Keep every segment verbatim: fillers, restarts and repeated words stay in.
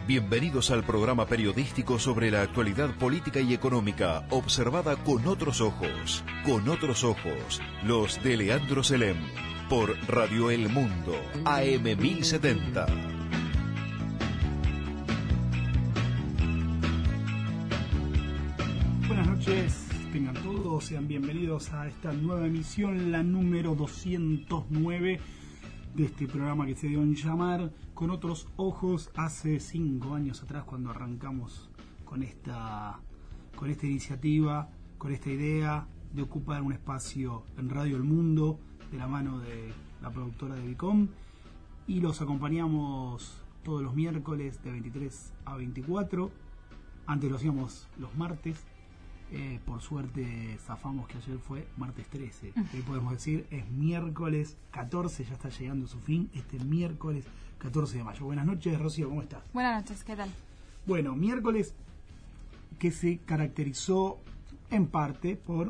Bienvenidos al programa periodístico sobre la actualidad política y económica, observada con otros ojos. Con otros ojos, los de Leandro Selem, por Radio El Mundo, A M mil setenta. Buenas noches, tengan todos, sean bienvenidos a esta nueva emisión, la número doscientos nueve de este programa que se dio en llamar Con Otros Ojos, hace cinco años atrás, cuando arrancamos con esta, con esta iniciativa, con esta idea de ocupar un espacio en Radio El Mundo, de la mano de la productora de Vicom, y los acompañamos todos los miércoles de veintitrés a veinticuatro. Antes lo hacíamos los martes. Eh, por suerte zafamos que ayer fue martes trece. Hoy podemos decir es miércoles catorce, ya está llegando a su fin este miércoles catorce de mayo. Buenas noches, Rocío, ¿cómo estás? Buenas noches, ¿qué tal? Bueno, miércoles que se caracterizó en parte por,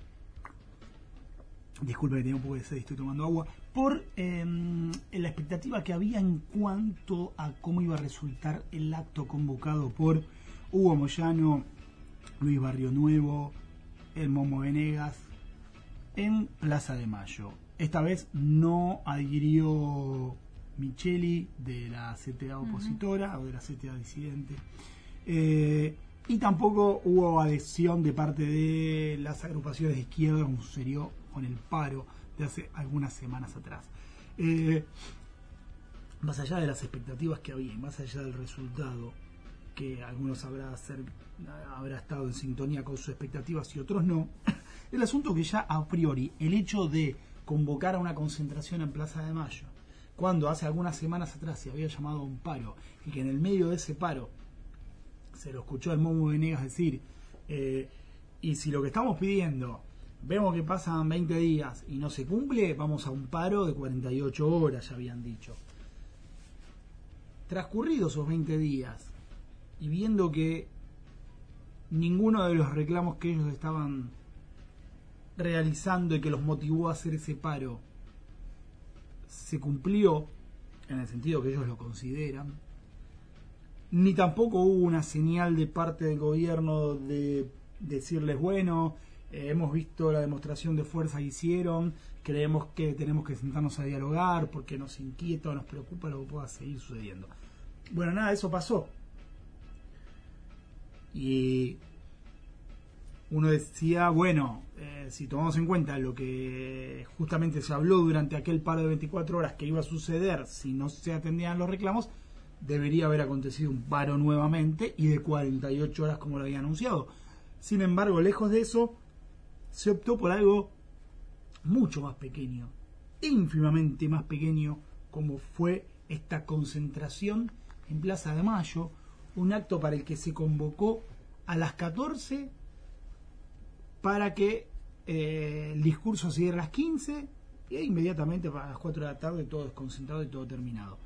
disculpe que tengo un poco de sed, estoy tomando agua, por eh, la expectativa que había en cuanto a cómo iba a resultar el acto convocado por Hugo Moyano, Luis Barrio Nuevo, el Momo Venegas, en Plaza de Mayo. Esta vez no adhirió Micheli, de la C T A opositora, uh-huh, o de la C T A disidente, eh, y tampoco hubo adhesión de parte de las agrupaciones de izquierda, como sucedió con el paro de hace algunas semanas atrás. Eh, más allá de las expectativas que había, más allá del resultado, que algunos habrá, ser, habrá estado en sintonía con sus expectativas y otros no, el asunto que ya a priori, el hecho de convocar a una concentración en Plaza de Mayo, cuando hace algunas semanas atrás se había llamado a un paro, y que en el medio de ese paro se lo escuchó al Momo Venegas decir, eh, y si lo que estamos pidiendo, vemos que pasan veinte días y no se cumple, vamos a un paro de cuarenta y ocho horas, ya habían dicho. Transcurridos esos veinte días, y viendo que ninguno de los reclamos que ellos estaban realizando y que los motivó a hacer ese paro se cumplió, en el sentido que ellos lo consideran, ni tampoco hubo una señal de parte del gobierno de decirles, bueno, eh, hemos visto la demostración de fuerza que hicieron, creemos que tenemos que sentarnos a dialogar porque nos inquieta o nos preocupa lo que pueda seguir sucediendo. Bueno, nada de eso pasó. Y uno decía, bueno, eh, si tomamos en cuenta lo que justamente se habló durante aquel paro de veinticuatro horas que iba a suceder si no se atendían los reclamos, debería haber acontecido un paro nuevamente y de cuarenta y ocho horas como lo había anunciado. Sin embargo, lejos de eso, se optó por algo mucho más pequeño, ínfimamente más pequeño, como fue esta concentración en Plaza de Mayo, un acto para el que se convocó a las catorce para que eh, el discurso se diera a las quince y inmediatamente para las cuatro de la tarde todo desconcentrado y todo terminado.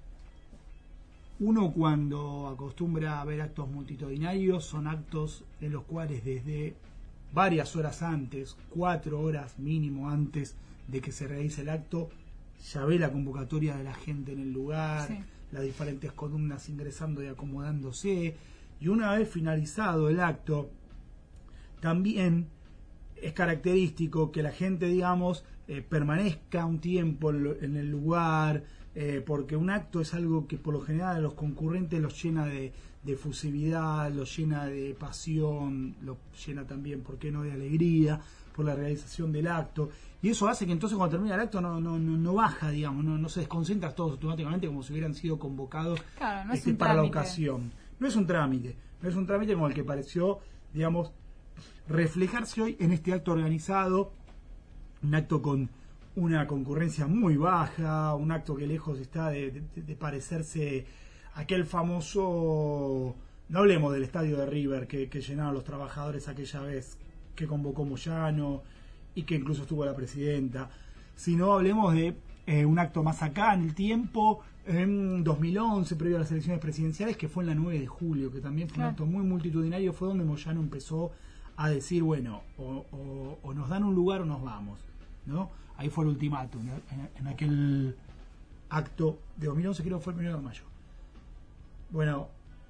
Uno, cuando acostumbra a ver actos multitudinarios, son actos en los cuales desde varias horas antes, cuatro horas mínimo antes de que se realice el acto, ya ve la convocatoria de la gente en el lugar, sí, las diferentes columnas ingresando y acomodándose, y una vez finalizado el acto, también es característico que la gente, digamos, eh, permanezca un tiempo en el lugar, eh, porque un acto es algo que por lo general a los concurrentes los llena de, de efusividad, los llena de pasión, los llena también, ¿por qué no?, de alegría por la realización del acto, y eso hace que entonces cuando termina el acto no no no, no baja, digamos, no, no se desconcentra todos automáticamente como si hubieran sido convocados, claro, no este, para trámite. La ocasión. No es un trámite, no es un trámite como el que pareció, digamos, reflejarse hoy en este acto organizado, un acto con una concurrencia muy baja, un acto que lejos está de, de, de parecerse a aquel famoso, no hablemos del estadio de River que, que llenaron los trabajadores aquella vez que convocó Moyano y que incluso estuvo la presidenta, sino hablemos de eh, un acto más acá en el tiempo, en dos mil once, previo a las elecciones presidenciales, que fue en la nueve de julio, que también fue claro, un acto muy multitudinario, fue donde Moyano empezó a decir, bueno, o, o, o nos dan un lugar o nos vamos, ¿no? Ahí fue el ultimátum, ¿no? en, en aquel acto de dos mil once, creo que fue el primero de mayo. Bueno,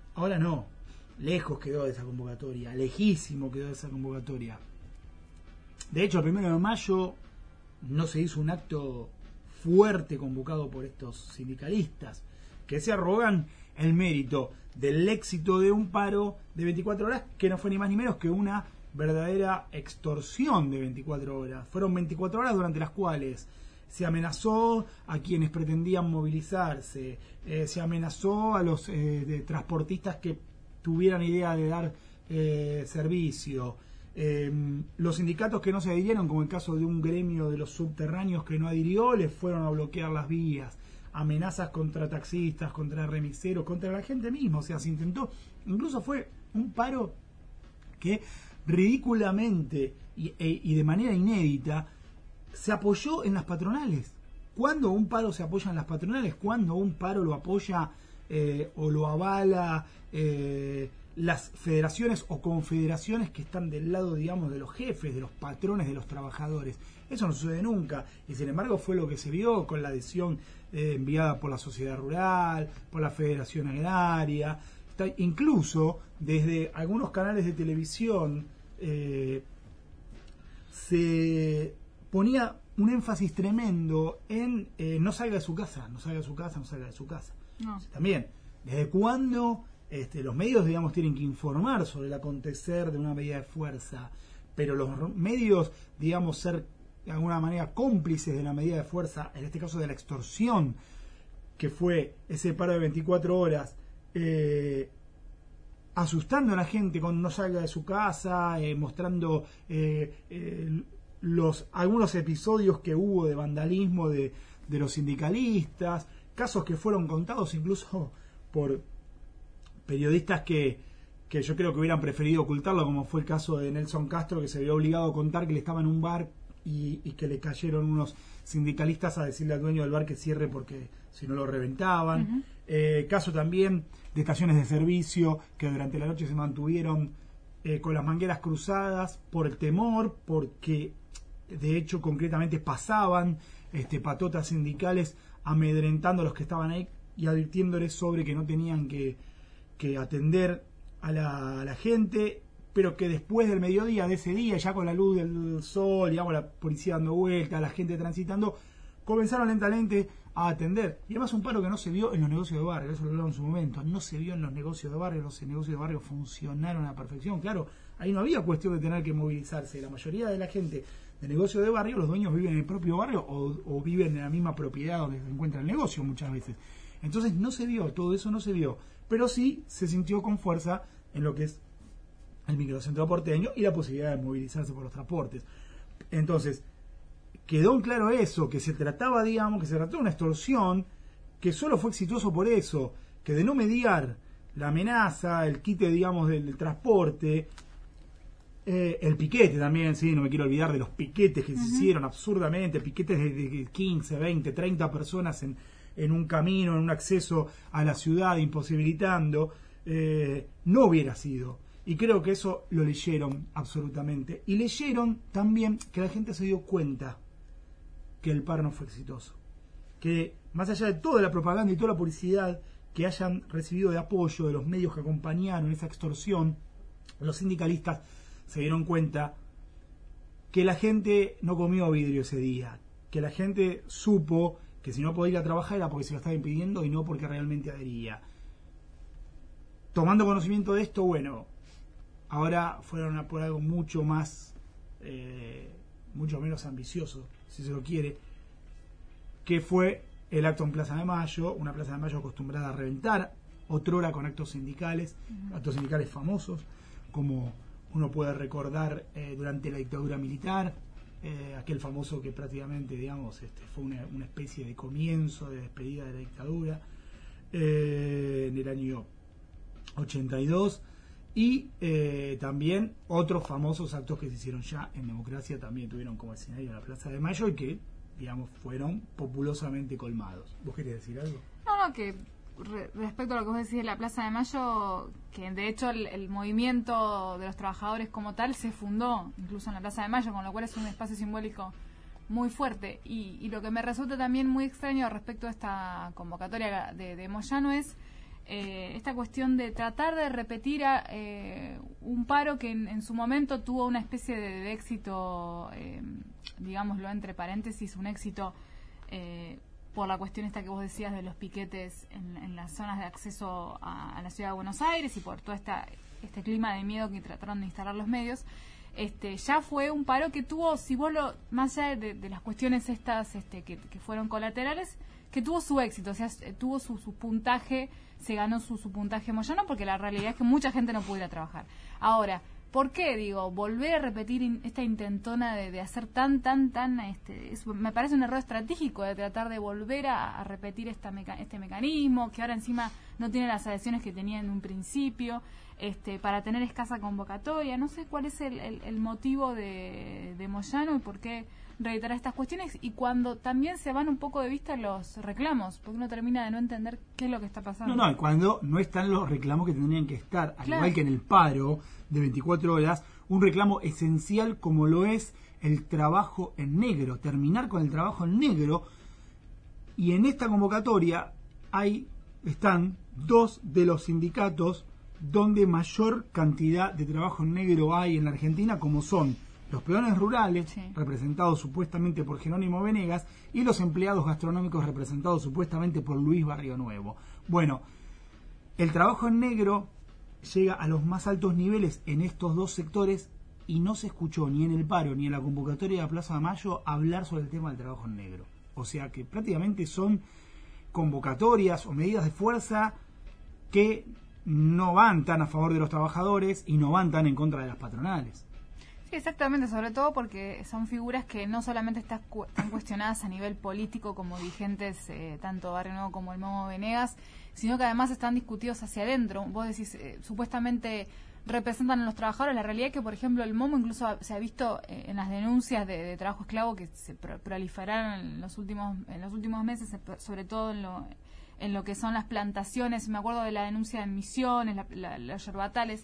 Ahora no, lejos quedó de esa convocatoria, lejísimo quedó de esa convocatoria. De hecho, el primero de mayo no se hizo un acto fuerte convocado por estos sindicalistas, que se arrogan el mérito del éxito de un paro de veinticuatro horas, que no fue ni más ni menos que una verdadera extorsión de veinticuatro horas. Fueron veinticuatro horas durante las cuales se amenazó a quienes pretendían movilizarse, eh, se amenazó a los eh, de transportistas que tuvieran idea de dar eh, servicio. Eh, los sindicatos que no se adhirieron, como el caso de un gremio de los subterráneos que no adhirió, les fueron a bloquear las vías. Amenazas contra taxistas, contra remiseros, contra la gente misma. O sea, se intentó, incluso fue un paro que ridículamente y, e, y de manera inédita se apoyó en las patronales. ¿Cuándo un paro se apoya en las patronales? ¿Cuándo un paro lo apoya eh, o lo avala eh, las federaciones o confederaciones que están del lado, digamos, de los jefes, de los patrones, de los trabajadores? Eso no sucede nunca, y sin embargo fue lo que se vio con la adhesión eh, enviada por la sociedad rural, por la Federación Agraria, incluso desde algunos canales de televisión eh, se ponía un énfasis tremendo en eh, no salga de su casa, no salga de su casa, no salga de su casa. No. También, ¿desde cuándo este, los medios, digamos, tienen que informar sobre el acontecer de una medida de fuerza? Pero los medios, digamos, ser de alguna manera cómplices de la medida de fuerza, en este caso de la extorsión, que fue ese paro de veinticuatro horas, eh, asustando a la gente con no salga de su casa, eh, mostrando eh, eh, los algunos episodios que hubo de vandalismo de, de los sindicalistas, casos que fueron contados incluso por periodistas que, que yo creo que hubieran preferido ocultarlo, como fue el caso de Nelson Castro, que se vio obligado a contar que le estaba en un bar y, y que le cayeron unos sindicalistas a decirle al dueño del bar que cierre porque si no lo reventaban. Uh-huh. Eh, caso también de estaciones de servicio que durante la noche se mantuvieron eh, con las mangueras cruzadas por el temor, porque de hecho concretamente pasaban este, patotas sindicales amedrentando a los que estaban ahí y advirtiéndoles sobre que no tenían que, que atender a la, a la gente, pero que después del mediodía de ese día, ya con la luz del sol, digamos, la policía dando vueltas, la gente transitando, comenzaron lentamente a atender. Y además un paro que no se vio en los negocios de barrio, eso lo hablaba en su momento, no se vio en los negocios de barrio, los negocios de barrio funcionaron a la perfección. Claro, ahí no había cuestión de tener que movilizarse. La mayoría de la gente de negocios de barrio, los dueños viven en el propio barrio o, o viven en la misma propiedad donde se encuentra el negocio muchas veces. Entonces no se vio, todo eso no se vio, pero sí se sintió con fuerza en lo que es el microcentro porteño y la posibilidad de movilizarse por los transportes. Entonces, quedó en claro eso, que se trataba, digamos, que se trató de una extorsión, que solo fue exitoso por eso, que de no mediar la amenaza, el quite, digamos, del, del transporte, eh, el piquete también, sí, no me quiero olvidar de los piquetes que uh-huh. se hicieron absurdamente, piquetes de, de quince, veinte, treinta personas en, en un camino, en un acceso a la ciudad, imposibilitando, eh, no hubiera sido. Y creo que eso lo leyeron absolutamente. Y leyeron también que la gente se dio cuenta que el paro no fue exitoso. Que más allá de toda la propaganda y toda la publicidad que hayan recibido de apoyo de los medios que acompañaron esa extorsión, los sindicalistas se dieron cuenta que la gente no comió vidrio ese día. Que la gente supo que si no podía ir a trabajar era porque se lo estaba impidiendo y no porque realmente adhería. Tomando conocimiento de esto, bueno, ahora fueron a por algo mucho más, eh, mucho menos ambicioso, si se lo quiere, que fue el acto en Plaza de Mayo, una Plaza de Mayo acostumbrada a reventar, otrora con actos sindicales, uh-huh. actos sindicales famosos, como uno puede recordar eh, durante la dictadura militar, eh, aquel famoso que prácticamente, digamos, este, fue una, una especie de comienzo, de despedida de la dictadura, eh, en el año ochenta y dos, y eh, también otros famosos actos que se hicieron ya en democracia también tuvieron como escenario la Plaza de Mayo y que, digamos, fueron populosamente colmados. ¿Vos querés decir algo? No, no, que re, respecto a lo que vos decís de la Plaza de Mayo, que de hecho el, el movimiento de los trabajadores como tal se fundó incluso en la Plaza de Mayo, con lo cual es un espacio simbólico muy fuerte. Y, y lo que me resulta también muy extraño respecto a esta convocatoria de, de Moyano es eh, esta cuestión de tratar de repetir a, eh, un paro que en, en su momento tuvo una especie de, de éxito, eh, digámoslo entre paréntesis, un éxito eh, por la cuestión esta que vos decías de los piquetes en, en las zonas de acceso a, a la ciudad de Buenos Aires y por todo esta, este clima de miedo que trataron de instalar los medios. Este, ya fue un paro que tuvo, si vos lo, más allá de, de las cuestiones estas este, que, que fueron colaterales, que tuvo su éxito, o sea, tuvo su, su puntaje, se ganó su, su puntaje Moyano, porque la realidad es que mucha gente no pudo ir a trabajar. Ahora, ¿por qué, digo, volver a repetir in, esta intentona de, de hacer tan, tan, tan, este, es, me parece un error estratégico de tratar de volver a, a repetir esta meca, este mecanismo, que ahora encima no tiene las adhesiones que tenía en un principio, este, para tener escasa convocatoria? No sé cuál es el, el, el motivo de, de Moyano y por qué reiterar estas cuestiones, y cuando también se van un poco de vista los reclamos, porque uno termina de no entender qué es lo que está pasando. No, no, cuando no están los reclamos que tendrían que estar, al Claro. igual que en el paro de veinticuatro horas, un reclamo esencial como lo es el trabajo en negro, terminar con el trabajo en negro, y en esta convocatoria hay, están dos de los sindicatos donde mayor cantidad de trabajo en negro hay en la Argentina, como son los peones rurales, Sí. representados supuestamente por Jerónimo Venegas, y los empleados gastronómicos representados supuestamente por Luis Barrio Nuevo. Bueno, el trabajo en negro llega a los más altos niveles en estos dos sectores y no se escuchó ni en el paro ni en la convocatoria de la Plaza de Mayo hablar sobre el tema del trabajo en negro. O sea que prácticamente son convocatorias o medidas de fuerza que no van tan a favor de los trabajadores y no van tan en contra de las patronales. Sí, exactamente, sobre todo porque son figuras que no solamente están, cu están cuestionadas a nivel político como dirigentes, eh, tanto Barrio Nuevo como el Momo Venegas, sino que además están discutidos hacia adentro. Vos decís, eh, supuestamente representan a los trabajadores. La realidad es que, por ejemplo, el Momo incluso ha, se ha visto eh, en las denuncias de, de trabajo esclavo que se pro proliferaron en los últimos en los últimos meses, sobre todo en lo, en lo que son las plantaciones. Me acuerdo de la denuncia en Misiones, la, la, los yerbatales.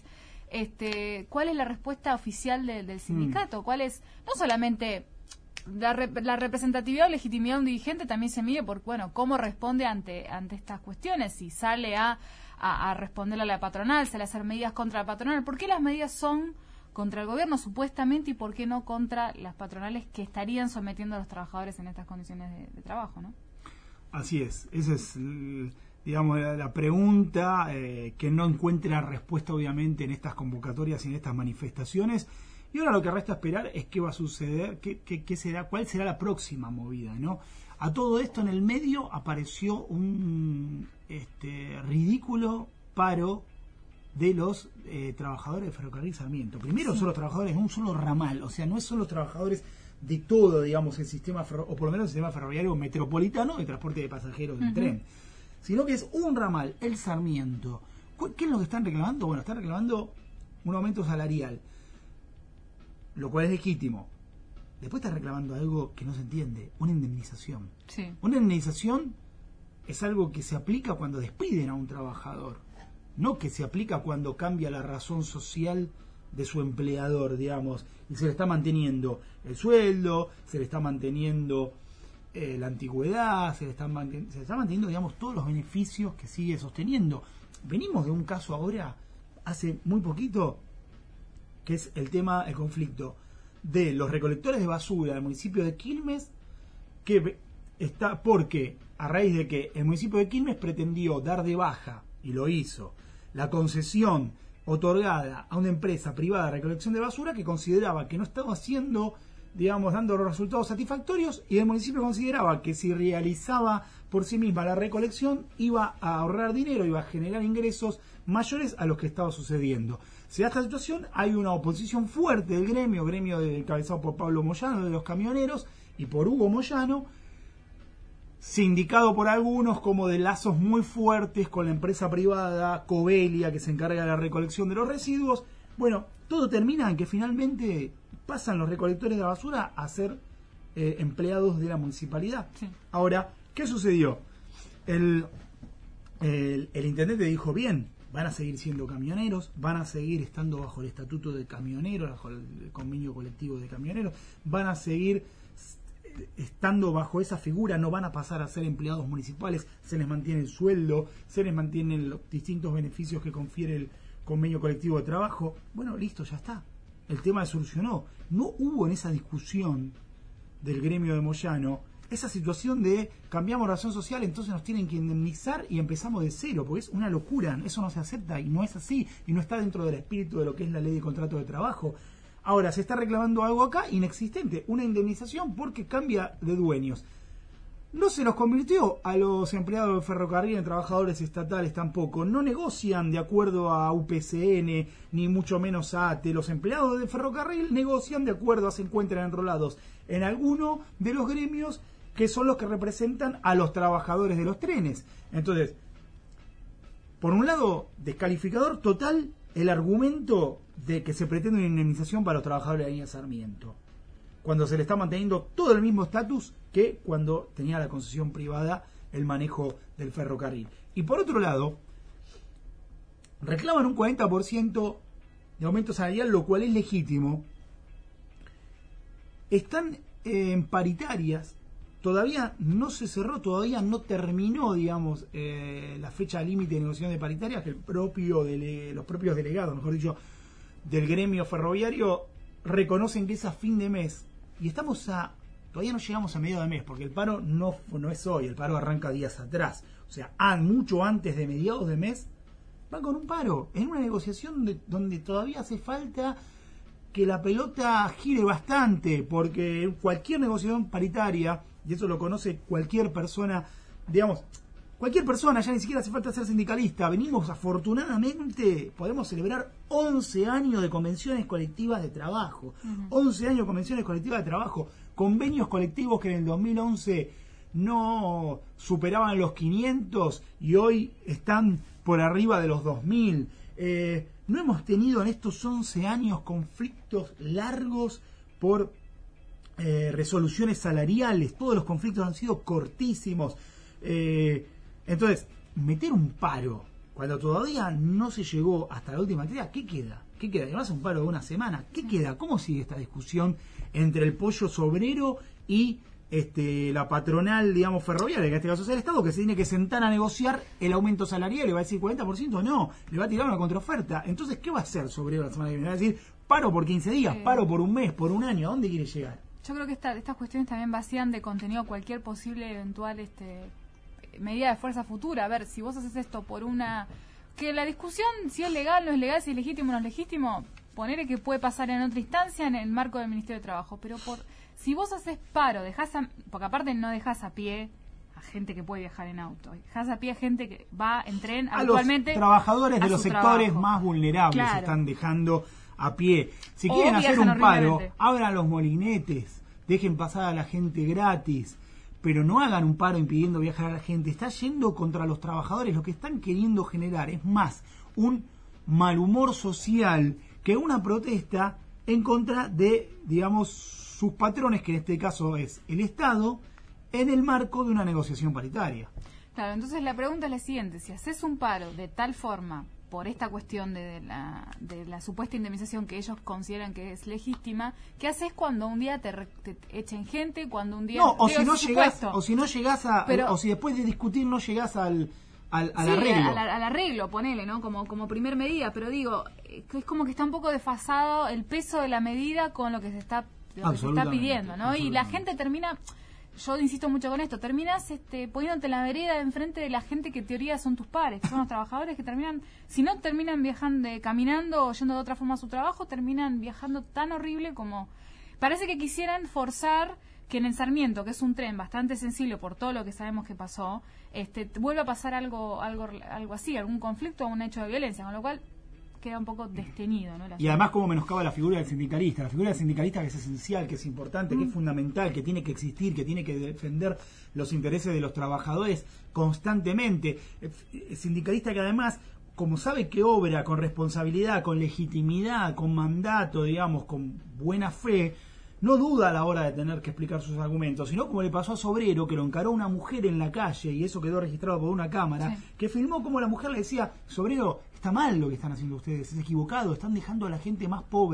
Este, ¿cuál es la respuesta oficial de, del sindicato? ¿Cuál es, no solamente la, rep la representatividad o legitimidad de un dirigente también se mide por, bueno, cómo responde ante ante estas cuestiones? Si sale a, a, a responderle a la patronal, sale a hacer medidas contra la patronal. ¿Por qué las medidas son contra el gobierno supuestamente y por qué no contra las patronales que estarían sometiendo a los trabajadores en estas condiciones de, de trabajo, ¿no? Así es, esa es, digamos, la, la pregunta eh, que no encuentra respuesta obviamente en estas convocatorias y en estas manifestaciones. Y ahora lo que resta esperar es qué va a suceder, qué, qué, qué será, cuál será la próxima movida, ¿no? A todo esto en el medio apareció un este, ridículo paro de los eh, trabajadores de Ferrocarril Sarmiento. Primero sí. Son los trabajadores de un solo ramal, o sea, no son los trabajadores de todo, digamos, el sistema, o por lo menos el sistema ferroviario metropolitano de transporte de pasajeros del uh-huh. tren, sino que es un ramal, el Sarmiento. ¿Qué es lo que están reclamando? Bueno, están reclamando un aumento salarial, lo cual es legítimo. Después están reclamando algo que no se entiende, una indemnización. Sí. Una indemnización es algo que se aplica cuando despiden a un trabajador, no que se aplica cuando cambia la razón social de su empleador, digamos, y se le está manteniendo el sueldo, se le está manteniendo eh, la antigüedad, se le, está manten- se le está manteniendo, digamos, todos los beneficios que sigue sosteniendo. Venimos de un caso ahora, hace muy poquito, que es el tema, el conflicto de los recolectores de basura del municipio de Quilmes, que está porque a raíz de que el municipio de Quilmes pretendió dar de baja, y lo hizo, la concesión otorgada a una empresa privada de recolección de basura que consideraba que no estaba haciendo, digamos, dando los resultados satisfactorios, y el municipio consideraba que si realizaba por sí misma la recolección iba a ahorrar dinero, iba a generar ingresos mayores a los que estaba sucediendo. Se da esta situación, hay una oposición fuerte del gremio, gremio encabezado por Pablo Moyano de los camioneros y por Hugo Moyano, sindicado por algunos como de lazos muy fuertes con la empresa privada Covelia, que se encarga de la recolección de los residuos. Bueno, todo termina en que finalmente pasan los recolectores de basura a ser eh, empleados de la municipalidad. Sí. Ahora, ¿qué sucedió? El, el, el intendente dijo, bien, van a seguir siendo camioneros, van a seguir estando bajo el estatuto de camioneros, bajo el convenio colectivo de camioneros, van a seguir estando bajo esa figura no van a pasar a ser empleados municipales, se les mantiene el sueldo, se les mantienen los distintos beneficios que confiere el convenio colectivo de trabajo. Bueno, listo, ya está. El tema se solucionó. No hubo en esa discusión del gremio de Moyano esa situación de cambiamos razón social, entonces nos tienen que indemnizar y empezamos de cero, porque es una locura, eso no se acepta y no es así, y no está dentro del espíritu de lo que es la ley de contrato de trabajo. Ahora, se está reclamando algo acá inexistente, una indemnización porque cambia de dueños. No se los convirtió a los empleados del ferrocarril en trabajadores estatales tampoco. No negocian de acuerdo a U P C N, ni mucho menos a A T E. Los empleados del ferrocarril negocian de acuerdo a se encuentran enrolados en alguno de los gremios que son los que representan a los trabajadores de los trenes. Entonces, por un lado, descalificador total el argumento de que se pretende una indemnización para los trabajadores de la línea Sarmiento, cuando se le está manteniendo todo el mismo estatus que cuando tenía la concesión privada el manejo del ferrocarril. Y por otro lado, reclaman un cuarenta por ciento de aumento salarial, lo cual es legítimo. Están eh, en paritarias, todavía no se cerró, todavía no terminó, digamos, eh, la fecha límite de negociación de paritarias, que el propio dele, los propios delegados, mejor dicho, del gremio ferroviario reconocen que es a fin de mes. Y estamos a... todavía no llegamos a medio de mes, porque el paro no, no es hoy, el paro arranca días atrás. O sea, ah, mucho antes de mediados de mes, van con un paro, en una negociación de, donde todavía hace falta que la pelota gire bastante, porque cualquier negociación paritaria, y eso lo conoce cualquier persona, digamos, cualquier persona, ya ni siquiera hace falta ser sindicalista, venimos afortunadamente, podemos celebrar once años de convenciones colectivas de trabajo, uh-huh. once años de convenciones colectivas de trabajo, convenios colectivos que en el dos mil once no superaban los quinientos y hoy están por arriba de los dos mil. Eh, no hemos tenido en estos once años conflictos largos por eh, resoluciones salariales, todos los conflictos han sido cortísimos. Eh, entonces, meter un paro cuando todavía no se llegó hasta la última entrega, ¿qué queda? ¿Qué queda? Además, un paro de una semana, ¿qué queda? ¿Cómo sigue esta discusión entre el pollo sobrero y este, la patronal, digamos, ferroviaria, que en este caso es el Estado, que se tiene que sentar a negociar el aumento salarial? ¿Le va a decir cuarenta por ciento? No, le va a tirar una contraoferta. Entonces, ¿qué va a hacer Sobrero la semana que viene? ¿Va a decir paro por quince días, paro por un mes, por un año? ¿A dónde quiere llegar? Yo creo que esta, estas cuestiones también vacían de contenido cualquier posible eventual este medida de fuerza futura. A ver, si vos haces esto por una... que la discusión, si es legal, no es legal, si es legítimo o no es legítimo, poner que puede pasar en otra instancia en el marco del Ministerio de Trabajo, pero por si vos haces paro, dejás a, porque aparte no dejás a pie a gente que puede viajar en auto, dejás a pie a gente que va en tren a habitualmente. Los trabajadores de los sectores trabajo. más vulnerables, claro, están dejando a pie. Si o quieren hacer un paro, abran los molinetes, dejen pasar a la gente gratis, pero no hagan un paro impidiendo viajar a la gente. Está yendo contra los trabajadores. Lo que están queriendo generar es más un mal humor social que una protesta en contra de, digamos, sus patrones, que en este caso es el Estado, en el marco de una negociación paritaria. Claro, entonces la pregunta es la siguiente: si haces un paro de tal forma por esta cuestión de, de, la, de la supuesta indemnización que ellos consideran que es legítima, ¿qué haces cuando un día te, te echen gente, cuando un día... No, o, digo, si no llegás, o si no llegás a... Pero, o si después de discutir no llegás al, al, al sí, arreglo. Al, al arreglo, ponele, ¿no? Como, como primer medida, pero digo, es como que está un poco desfasado el peso de la medida con lo que se está, lo que se está pidiendo, ¿no? Y la gente termina... Yo insisto mucho con esto, terminas este, poniéndote en la vereda de enfrente de la gente que en teoría son tus pares, que son los trabajadores que terminan, si no terminan viajando, caminando o yendo de otra forma a su trabajo, terminan viajando tan horrible como... Parece que quisieran forzar que en el Sarmiento, que es un tren bastante sensible por todo lo que sabemos que pasó, este, vuelva a pasar algo, algo, algo así, algún conflicto o un hecho de violencia, con lo cual queda un poco destenido, ¿no? Y además cómo menoscaba la figura del sindicalista, la figura del sindicalista que es esencial, que es importante, mm. que es fundamental, que tiene que existir, que tiene que defender los intereses de los trabajadores constantemente. El sindicalista que además, como sabe que obra con responsabilidad, con legitimidad, con mandato, digamos, con buena fe, no duda a la hora de tener que explicar sus argumentos, sino como le pasó a Sobrero, que lo encaró una mujer en la calle, y eso quedó registrado por una cámara, sí. que filmó como la mujer le decía: Sobrero, está mal lo que están haciendo ustedes, es equivocado, están dejando a la gente más pobre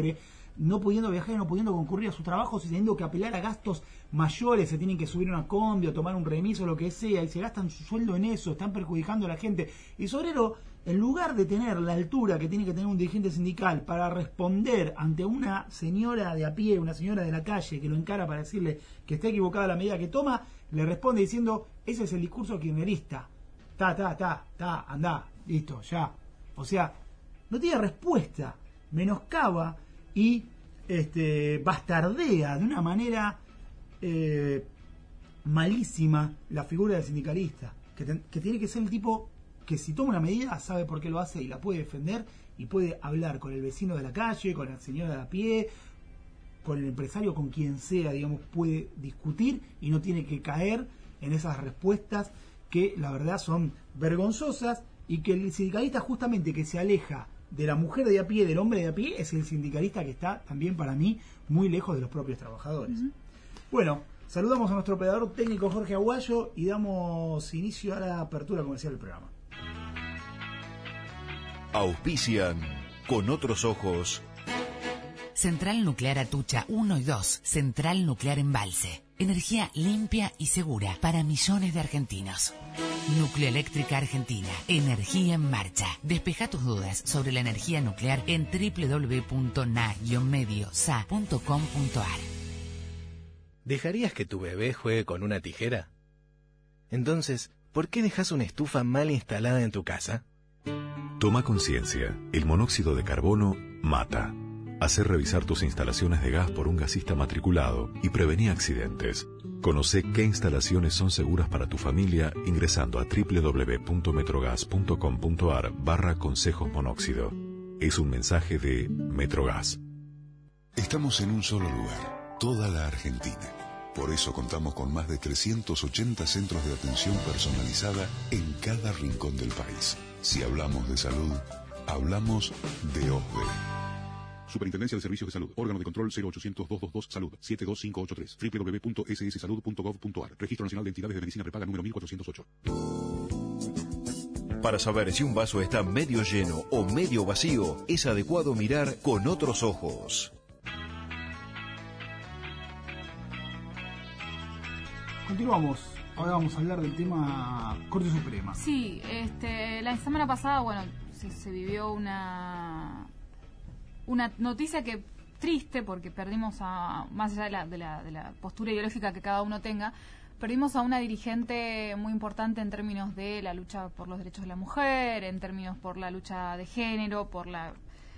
no pudiendo viajar y no pudiendo concurrir a sus trabajos y teniendo que apelar a gastos mayores, se tienen que subir a una combi o tomar un remiso, lo que sea, y se gastan su sueldo en eso, están perjudicando a la gente. Y Sobrero, en lugar de tener la altura que tiene que tener un dirigente sindical para responder ante una señora de a pie, una señora de la calle que lo encara para decirle que está equivocada la medida que toma, le responde diciendo, ese es el discurso kirchnerista. Ta, ta, ta, ta, andá, listo, ya. O sea, no tiene respuesta, menoscaba y este, bastardea de una manera eh, malísima la figura del sindicalista, que, ten, que tiene que ser el tipo que si toma una medida sabe por qué lo hace y la puede defender y puede hablar con el vecino de la calle, con la señora de a pie, con el empresario, con quien sea, digamos, puede discutir y no tiene que caer en esas respuestas que la verdad son vergonzosas, y que el sindicalista justamente que se aleja de la mujer de a pie, del hombre de a pie, es el sindicalista que está también para mí muy lejos de los propios trabajadores. Uh-huh. Bueno, saludamos a nuestro operador técnico Jorge Aguayo y damos inicio a la apertura comercial del programa. Auspician Con Otros Ojos. Central Nuclear Atucha uno y dos, Central Nuclear Embalse. Energía limpia y segura para millones de argentinos. Nucleoeléctrica Argentina. Energía en marcha. Despeja tus dudas sobre la energía nuclear en doble u doble u doble u punto na guion medio sa punto com punto a r. ¿Dejarías que tu bebé juegue con una tijera? Entonces, ¿por qué dejas una estufa mal instalada en tu casa? Toma conciencia. El monóxido de carbono mata. Hacer revisar tus instalaciones de gas por un gasista matriculado y prevenir accidentes. Conoce qué instalaciones son seguras para tu familia ingresando a doble u doble u doble u punto metrogas punto com punto a r barra consejos monóxido. Es un mensaje de Metrogas. Estamos en un solo lugar, toda la Argentina. Por eso contamos con más de trescientos ochenta centros de atención personalizada en cada rincón del país. Si hablamos de salud, hablamos de O S D E. Superintendencia de Servicios de Salud. Órgano de control cero ochocientos, doscientos veintidós, Salud. siete dos cinco ocho tres. doble u doble u doble u punto ese ese salud punto gov punto a r. Registro Nacional de Entidades de Medicina Prepaga número mil cuatrocientos ocho. Para saber si un vaso está medio lleno o medio vacío, es adecuado mirar con otros ojos. Continuamos. Ahora vamos a hablar del tema Corte Suprema. Sí, este, la semana pasada, bueno, se, se vivió una... una noticia que triste, porque perdimos a, más allá de la, de la, de la postura ideológica que cada uno tenga, perdimos a una dirigente muy importante en términos de la lucha por los derechos de la mujer, en términos por la lucha de género, por la,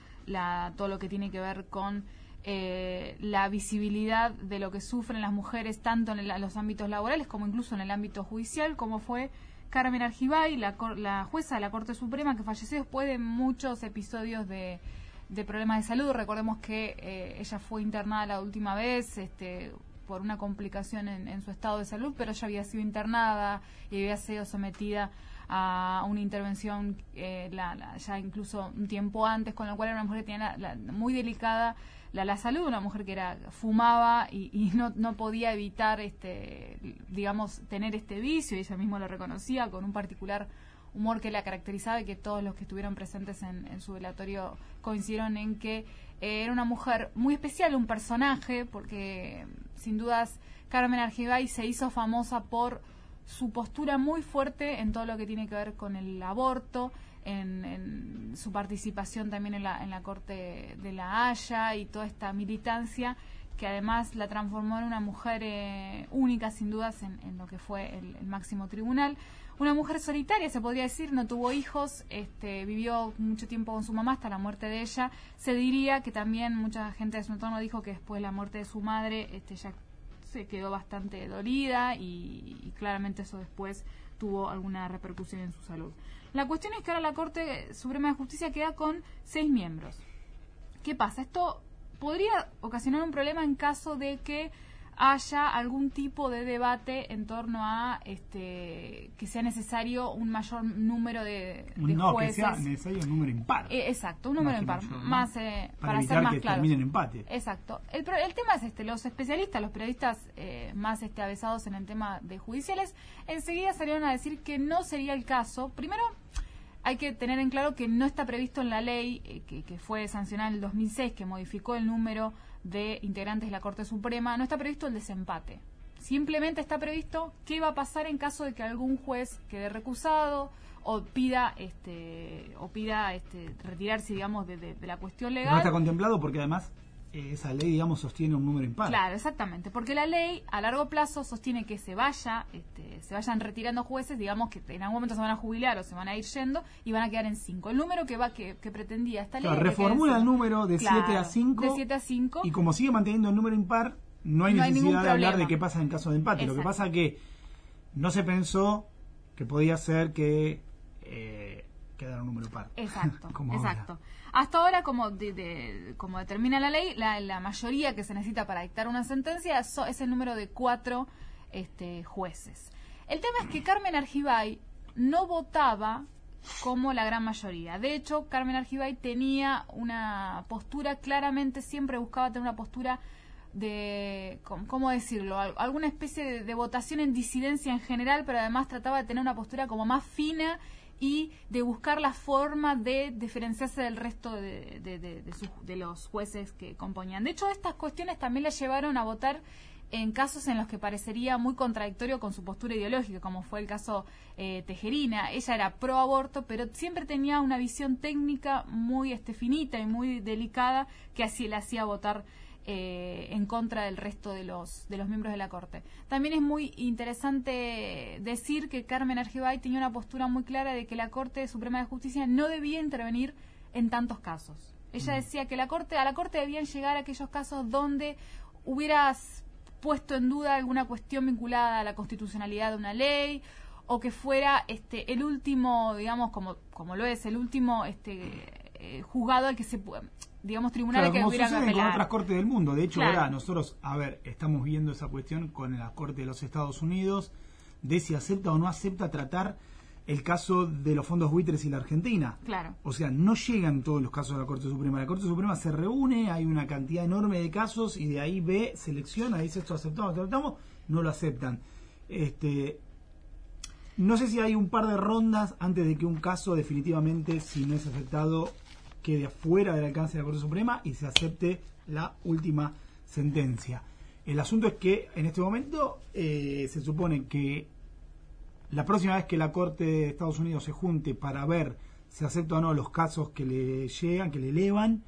la todo lo que tiene que ver con eh, la visibilidad de lo que sufren las mujeres, tanto en, el, en los ámbitos laborales como incluso en el ámbito judicial, como fue Carmen Argibay, la, la jueza de la Corte Suprema, que falleció después de muchos episodios de de problemas de salud. Recordemos que eh, ella fue internada la última vez este, por una complicación en, en su estado de salud, pero ella había sido internada y había sido sometida a una intervención eh, la, la, ya incluso un tiempo antes, con lo cual era una mujer que tenía la, la, muy delicada la, la salud, una mujer que era fumaba y, y no, no podía evitar este digamos tener este vicio, y ella misma lo reconocía, con un particular humor que la caracterizaba, y que todos los que estuvieron presentes en, en su velatorio coincidieron en que eh, era una mujer muy especial, un personaje, porque sin dudas Carmen Argibay se hizo famosa por su postura muy fuerte en todo lo que tiene que ver con el aborto, en, en su participación también en la, en la Corte de la Haya, y toda esta militancia que además la transformó en una mujer eh, única, sin dudas, en, en lo que fue el, el máximo tribunal. Una mujer solitaria, se podría decir, no tuvo hijos, este, vivió mucho tiempo con su mamá hasta la muerte de ella. Se diría que también mucha gente de su entorno dijo que después de la muerte de su madre, este, ya se quedó bastante dolida, y, y claramente eso después tuvo alguna repercusión en su salud. La cuestión es que ahora la Corte Suprema de Justicia queda con seis miembros. ¿Qué pasa? Esto podría ocasionar un problema en caso de que haya algún tipo de debate en torno a este que sea necesario un mayor número de, de no, jueces. No, que sea necesario un número impar. Eh, exacto, un número impar, mayor, ¿no? más eh, para, para ser más que claro. termine en empate. Exacto. El, el tema es este, los especialistas, los periodistas eh, más este, avesados en el tema de judiciales, enseguida salieron a decir que no sería el caso. Primero, hay que tener en claro que no está previsto en la ley eh, que, que fue sancionada en el dos mil seis, que modificó el número de integrantes de la Corte Suprema, no está previsto el desempate. Simplemente está previsto qué va a pasar en caso de que algún juez quede recusado o pida este o pida este retirarse, digamos, de, de, de la cuestión legal. No está contemplado porque además eh, esa ley, digamos, sostiene un número impar. Claro, exactamente, porque la ley a largo plazo sostiene que se vaya, este, se vayan retirando jueces, digamos que en algún momento se van a jubilar o se van a ir yendo y van a quedar en cinco. El número que va que, que pretendía esta ley. Claro, reformula el número de claro, siete a cinco. De siete a cinco. Y como sigue manteniendo el número impar, no hay no hay necesidad de hablar problema. de qué pasa en caso de empate. Exacto. Lo que pasa que no se pensó que podía ser que eh, quedara un número par. Exacto, como exacto. ahora. Hasta ahora, como de, de, como determina la ley, la, la mayoría que se necesita para dictar una sentencia so, es el número de cuatro este, jueces. El tema es que Carmen Argibay no votaba como la gran mayoría. De hecho, Carmen Argibay tenía una postura, claramente siempre buscaba tener una postura de, ¿cómo decirlo? Alguna especie de, de votación en disidencia en general, pero además trataba de tener una postura como más fina y de buscar la forma de diferenciarse del resto de, de, de, de, sus, de los jueces que componían. De hecho, estas cuestiones también la llevaron a votar en casos en los que parecería muy contradictorio con su postura ideológica, como fue el caso eh, Tejerina. Ella era pro aborto, pero siempre tenía una visión técnica muy este, finita y muy delicada que así le hacía votar eh, en contra del resto de los de los miembros de la Corte. También es muy interesante decir que Carmen Argibay tenía una postura muy clara de que la Corte Suprema de Justicia no debía intervenir en tantos casos. Ella decía que la Corte a la Corte debían llegar aquellos casos donde hubieras puesto en duda alguna cuestión vinculada a la constitucionalidad de una ley, o que fuera este el último, digamos, como como lo es, el último este eh, juzgado al que se digamos, tribunales claro, que hubieran que apelar. Con otras cortes del mundo. De hecho, claro. ahora nosotros, a ver, estamos viendo esa cuestión con la Corte de los Estados Unidos, de si acepta o no acepta tratar el caso de los fondos buitres y la Argentina. Claro. O sea, no llegan todos los casos a la Corte Suprema. La Corte Suprema se reúne, hay una cantidad enorme de casos y de ahí ve, selecciona, dice esto aceptamos, aceptamos, no lo aceptan. Este, no sé si hay un par de rondas antes de que un caso definitivamente, si no es aceptado, quede afuera del alcance de la Corte Suprema y se acepte la última sentencia. El asunto es que en este momento eh, se supone que la próxima vez que la Corte de Estados Unidos se junte para ver si acepta o no los casos que le llegan, que le elevan,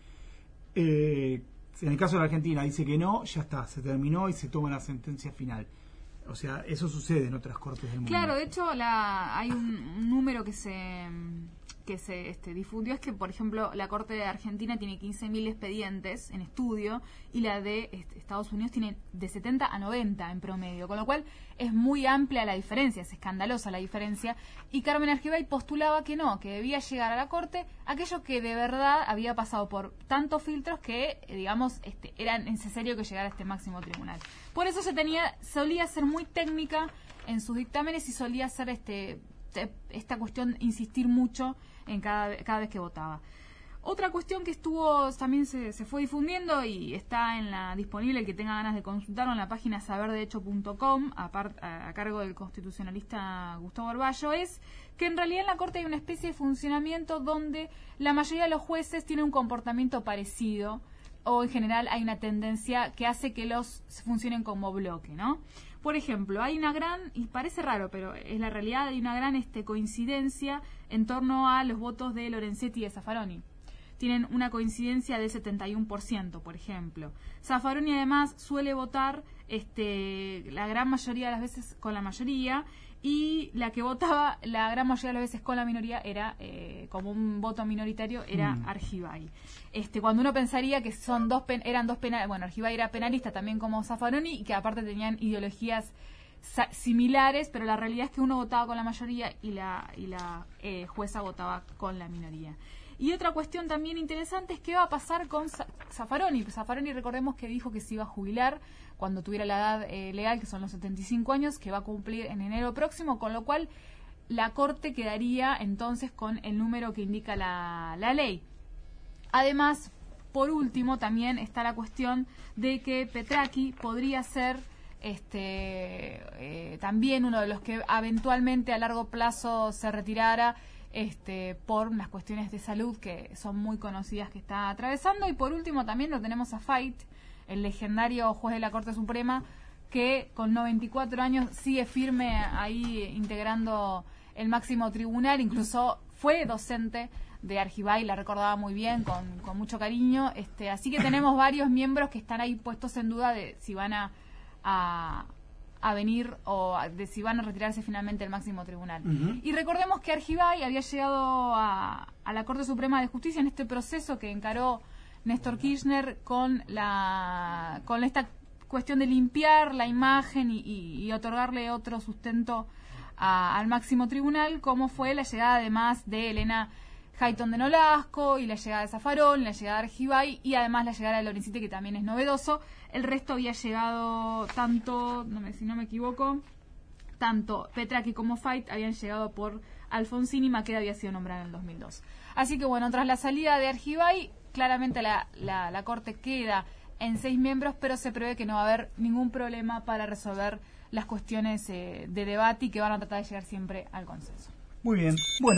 eh, en el caso de la Argentina dice que no, ya está, se terminó y se toma la sentencia final. O sea, eso sucede en otras cortes del mundo. Claro, de hecho la, hay un, un número que se que se este, difundió, es que, por ejemplo, la Corte de Argentina tiene quince mil expedientes en estudio y la de este, Estados Unidos tiene de setenta a noventa en promedio, con lo cual es muy amplia la diferencia, es escandalosa la diferencia, y Carmen Argibay postulaba que no, que debía llegar a la Corte aquello que de verdad había pasado por tantos filtros que, eh, digamos, este, era necesario que llegara a este máximo tribunal. Por eso se tenía, solía ser muy técnica en sus dictámenes y solía ser este esta cuestión, insistir mucho en cada, cada vez que votaba. Otra cuestión que estuvo, también se, se fue difundiendo y está en la disponible, el que tenga ganas de consultarlo, en la página saber derecho punto com, a, a, a cargo del constitucionalista Gustavo Arballo, es que en realidad en la Corte hay una especie de funcionamiento donde la mayoría de los jueces tienen un comportamiento parecido, o en general hay una tendencia que hace que los funcionen como bloque, ¿no? Por ejemplo, hay una gran, y parece raro, pero es la realidad, hay una gran este, coincidencia en torno a los votos de Lorenzetti y de Zaffaroni. Tienen una coincidencia del setenta y uno por ciento, por ejemplo. Zaffaroni además suele votar este, la gran mayoría de las veces con la mayoría, y la que votaba la gran mayoría de las veces con la minoría era, eh, como un voto minoritario, era mm. Argibay. Este, cuando uno pensaría que son dos pen, eran dos penales, bueno, Argibay era penalista también como Zaffaroni, y que aparte tenían ideologías similares, pero la realidad es que uno votaba con la mayoría y la, y la eh, jueza votaba con la minoría. Y otra cuestión también interesante es qué va a pasar con Zaffaroni. Zaffaroni, recordemos que dijo que se iba a jubilar cuando tuviera la edad eh, legal, que son los setenta y cinco años, que va a cumplir en enero próximo, con lo cual la Corte quedaría entonces con el número que indica la, la ley. Además, por último, también está la cuestión de que Petracchi podría ser este eh, también uno de los que eventualmente a largo plazo se retirara este, por las cuestiones de salud que son muy conocidas que está atravesando. Y por último también lo tenemos a Fait, el legendario juez de la Corte Suprema, que con noventa y cuatro años sigue firme ahí integrando el máximo tribunal, incluso fue docente de Argibay, la recordaba muy bien, con, con mucho cariño. Este, así que tenemos varios miembros que están ahí puestos en duda de si van a, a, a venir o de si van a retirarse finalmente del máximo tribunal. Uh-huh. Y recordemos que Argibay había llegado a, a la Corte Suprema de Justicia en este proceso que encaró Néstor Kirchner con la con esta cuestión de limpiar la imagen y, y, y otorgarle otro sustento a, al máximo tribunal, como fue la llegada además de Elena Hayton de Nolasco y la llegada de Zaffaroni, la llegada de Argibay y además la llegada de Lorencite, que también es novedoso. El resto había llegado tanto, no me, si no me equivoco, tanto Petraki como Fait habían llegado por Alfonsín, y Maqueda había sido nombrada en el dos mil dos. Así que bueno, tras la salida de Argibay, claramente la, la, la Corte queda en seis miembros, pero se prevé que no va a haber ningún problema para resolver las cuestiones eh, de debate y que van a tratar de llegar siempre al consenso. Muy bien, bueno,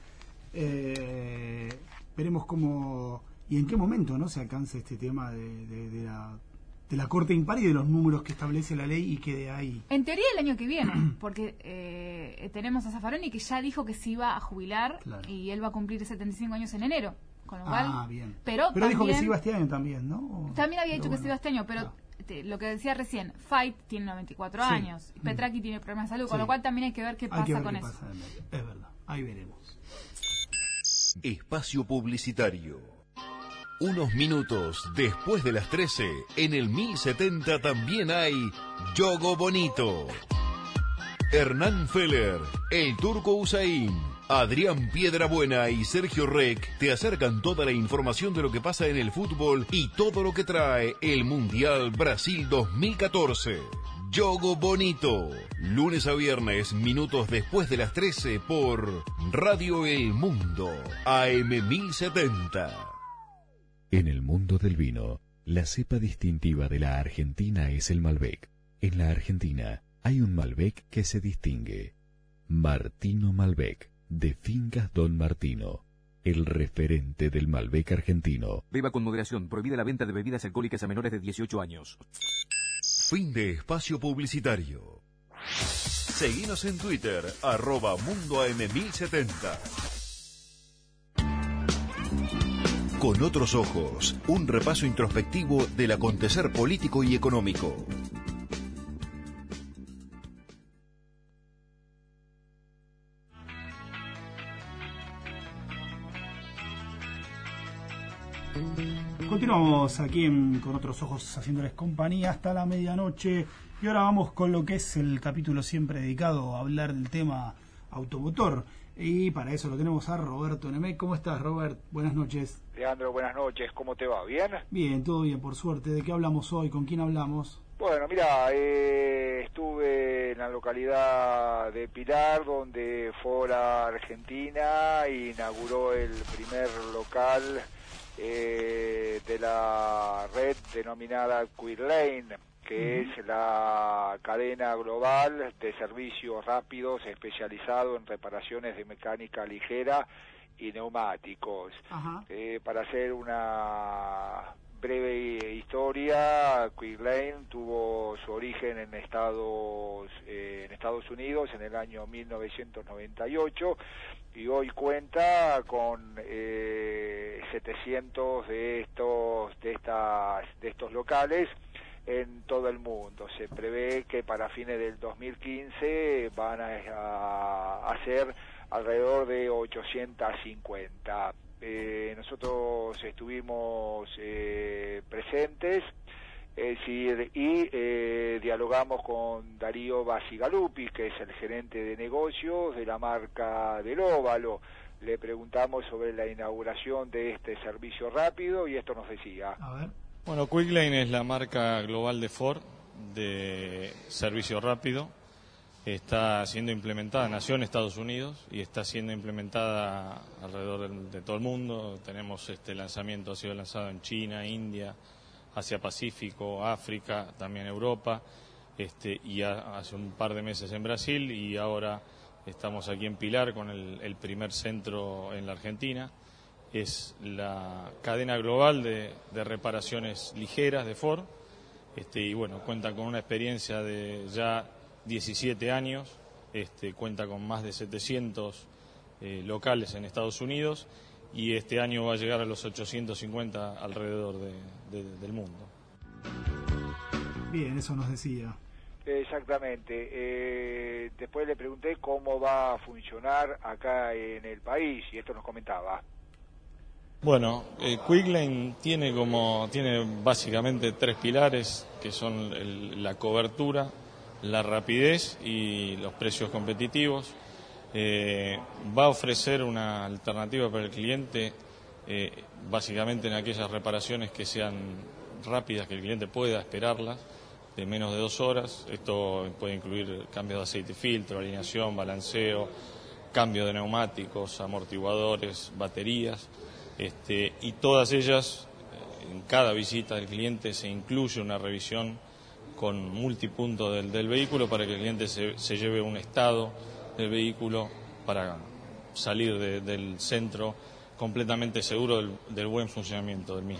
eh, veremos cómo y en qué momento no se alcanza este tema de, de, de, la, de la Corte Impar y de los números que establece la ley y que de ahí. En teoría el año que viene, porque eh, tenemos a Zaffaroni que ya dijo que se iba a jubilar, claro, y él va a cumplir setenta y cinco años en enero. Con lo cual, ah, bien. Pero, pero también, dijo que se iba este año también, ¿no? O, también había dicho bueno, que se iba este año, pero claro, te, lo que decía recién, Fait tiene noventa y cuatro sí, años, Petraki mm. tiene problemas de salud, sí, con lo cual también hay que ver qué hay pasa que ver con qué eso. Pasa en medio. Es verdad, ahí veremos. Espacio publicitario. Unos minutos después de las trece, en el mil setenta también hay Yogo Bonito. Hernán Feller, el Turco Usain, Adrián Piedrabuena y Sergio Rec te acercan toda la información de lo que pasa en el fútbol y todo lo que trae el Mundial Brasil dos mil catorce. Yogo Bonito, lunes a viernes, minutos después de las trece por Radio El Mundo, A M mil setenta. En el mundo del vino, la cepa distintiva de la Argentina es el Malbec. En la Argentina hay un Malbec que se distingue. Martino Malbec, de Fincas Don Martino, el referente del Malbec argentino. Beba con moderación, prohibida la venta de bebidas alcohólicas a menores de dieciocho años. Fin de espacio publicitario. Seguinos en Twitter, arroba Mundo A M mil setenta. Con otros ojos, un repaso introspectivo del acontecer político y económico. Continuamos aquí en Con Otros Ojos haciéndoles compañía hasta la medianoche y ahora vamos con lo que es el capítulo siempre dedicado a hablar del tema automotor y para eso lo tenemos a Roberto Nemec. ¿Cómo estás, Robert? Buenas noches. Leandro, buenas noches. ¿Cómo te va? ¿Bien? Bien, todo bien, por suerte. ¿De qué hablamos hoy? ¿Con quién hablamos? Bueno, mira, eh, estuve en la localidad de Pilar, donde Fora Argentina inauguró el primer local eh, de la red denominada Quicklane, que uh-huh. es la cadena global de servicios rápidos especializado en reparaciones de mecánica ligera y neumáticos. Uh-huh. Eh, para hacer una breve historia, Quicklane tuvo su origen en Estados eh, en Estados Unidos en el año mil novecientos noventa y ocho y hoy cuenta con eh, setecientos de estos de estas de estos locales en todo el mundo. Se prevé que para fines del dos mil quince van a, a ser alrededor de ochocientos cincuenta. Eh, nosotros estuvimos eh, presentes, es decir, y eh, dialogamos con Darío Basigalupi, que es el gerente de negocios de la marca del Óvalo. Le preguntamos sobre la inauguración de este servicio rápido y esto nos decía. A ver. Bueno, Quicklane es la marca global de Ford de servicio rápido. Está siendo implementada, nació en Estados Unidos y está siendo implementada alrededor de, de todo el mundo. Tenemos este lanzamiento, ha sido lanzado en China, India, Asia Pacífico, África, también Europa, este, y a, hace un par de meses en Brasil y ahora Estamos aquí en Pilar con el, el primer centro en la Argentina. Es la cadena global de, de reparaciones ligeras de Ford. Este, y bueno, cuenta con una experiencia de ya diecisiete años, este, cuenta con más de setecientos eh, locales en Estados Unidos y este año va a llegar a los ochocientos cincuenta alrededor de, de, del mundo. Bien, eso nos decía. Exactamente. Eh, después le pregunté cómo va a funcionar acá en el país y esto nos comentaba. Bueno, eh, Quicklane tiene como tiene básicamente tres pilares que son el, la cobertura, la rapidez y los precios competitivos. Eh, va a ofrecer una alternativa para el cliente, eh, básicamente en aquellas reparaciones que sean rápidas, que el cliente pueda esperarlas, de menos de dos horas. Esto puede incluir cambios de aceite y filtro, alineación, balanceo, cambio de neumáticos, amortiguadores, baterías. Este, y todas ellas, en cada visita del cliente se incluye una revisión con multipunto del, del vehículo para que el cliente se, se lleve un estado del vehículo para salir de, del centro completamente seguro del, del buen funcionamiento del mismo.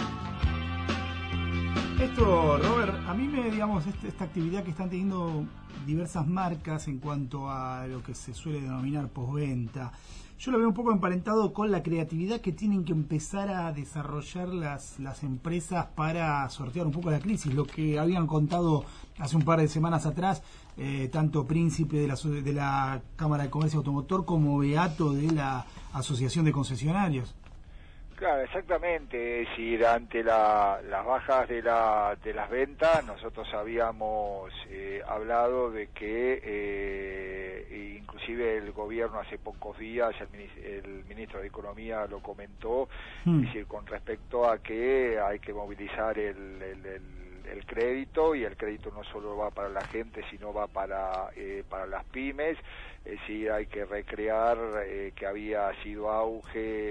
Esto, Robert, a mí me, digamos, este, esta actividad que están teniendo diversas marcas en cuanto a lo que se suele denominar postventa, yo lo veo un poco emparentado con la creatividad que tienen que empezar a desarrollar las, las empresas para sortear un poco la crisis. Lo que habían contado hace un par de semanas atrás, eh, tanto Príncipe de la, de la Cámara de Comercio Automotor como Beato de la Asociación de Concesionarios. Claro, exactamente. Es decir, ante la, las bajas de, la, de las ventas, nosotros habíamos eh, hablado de que eh, inclusive el gobierno hace pocos días, el, el ministro de Economía lo comentó, mm. es decir, con respecto a que hay que movilizar el, el, el el crédito, y el crédito no solo va para la gente, sino va para eh, para las pymes. Es decir, hay que recrear eh, que había sido auge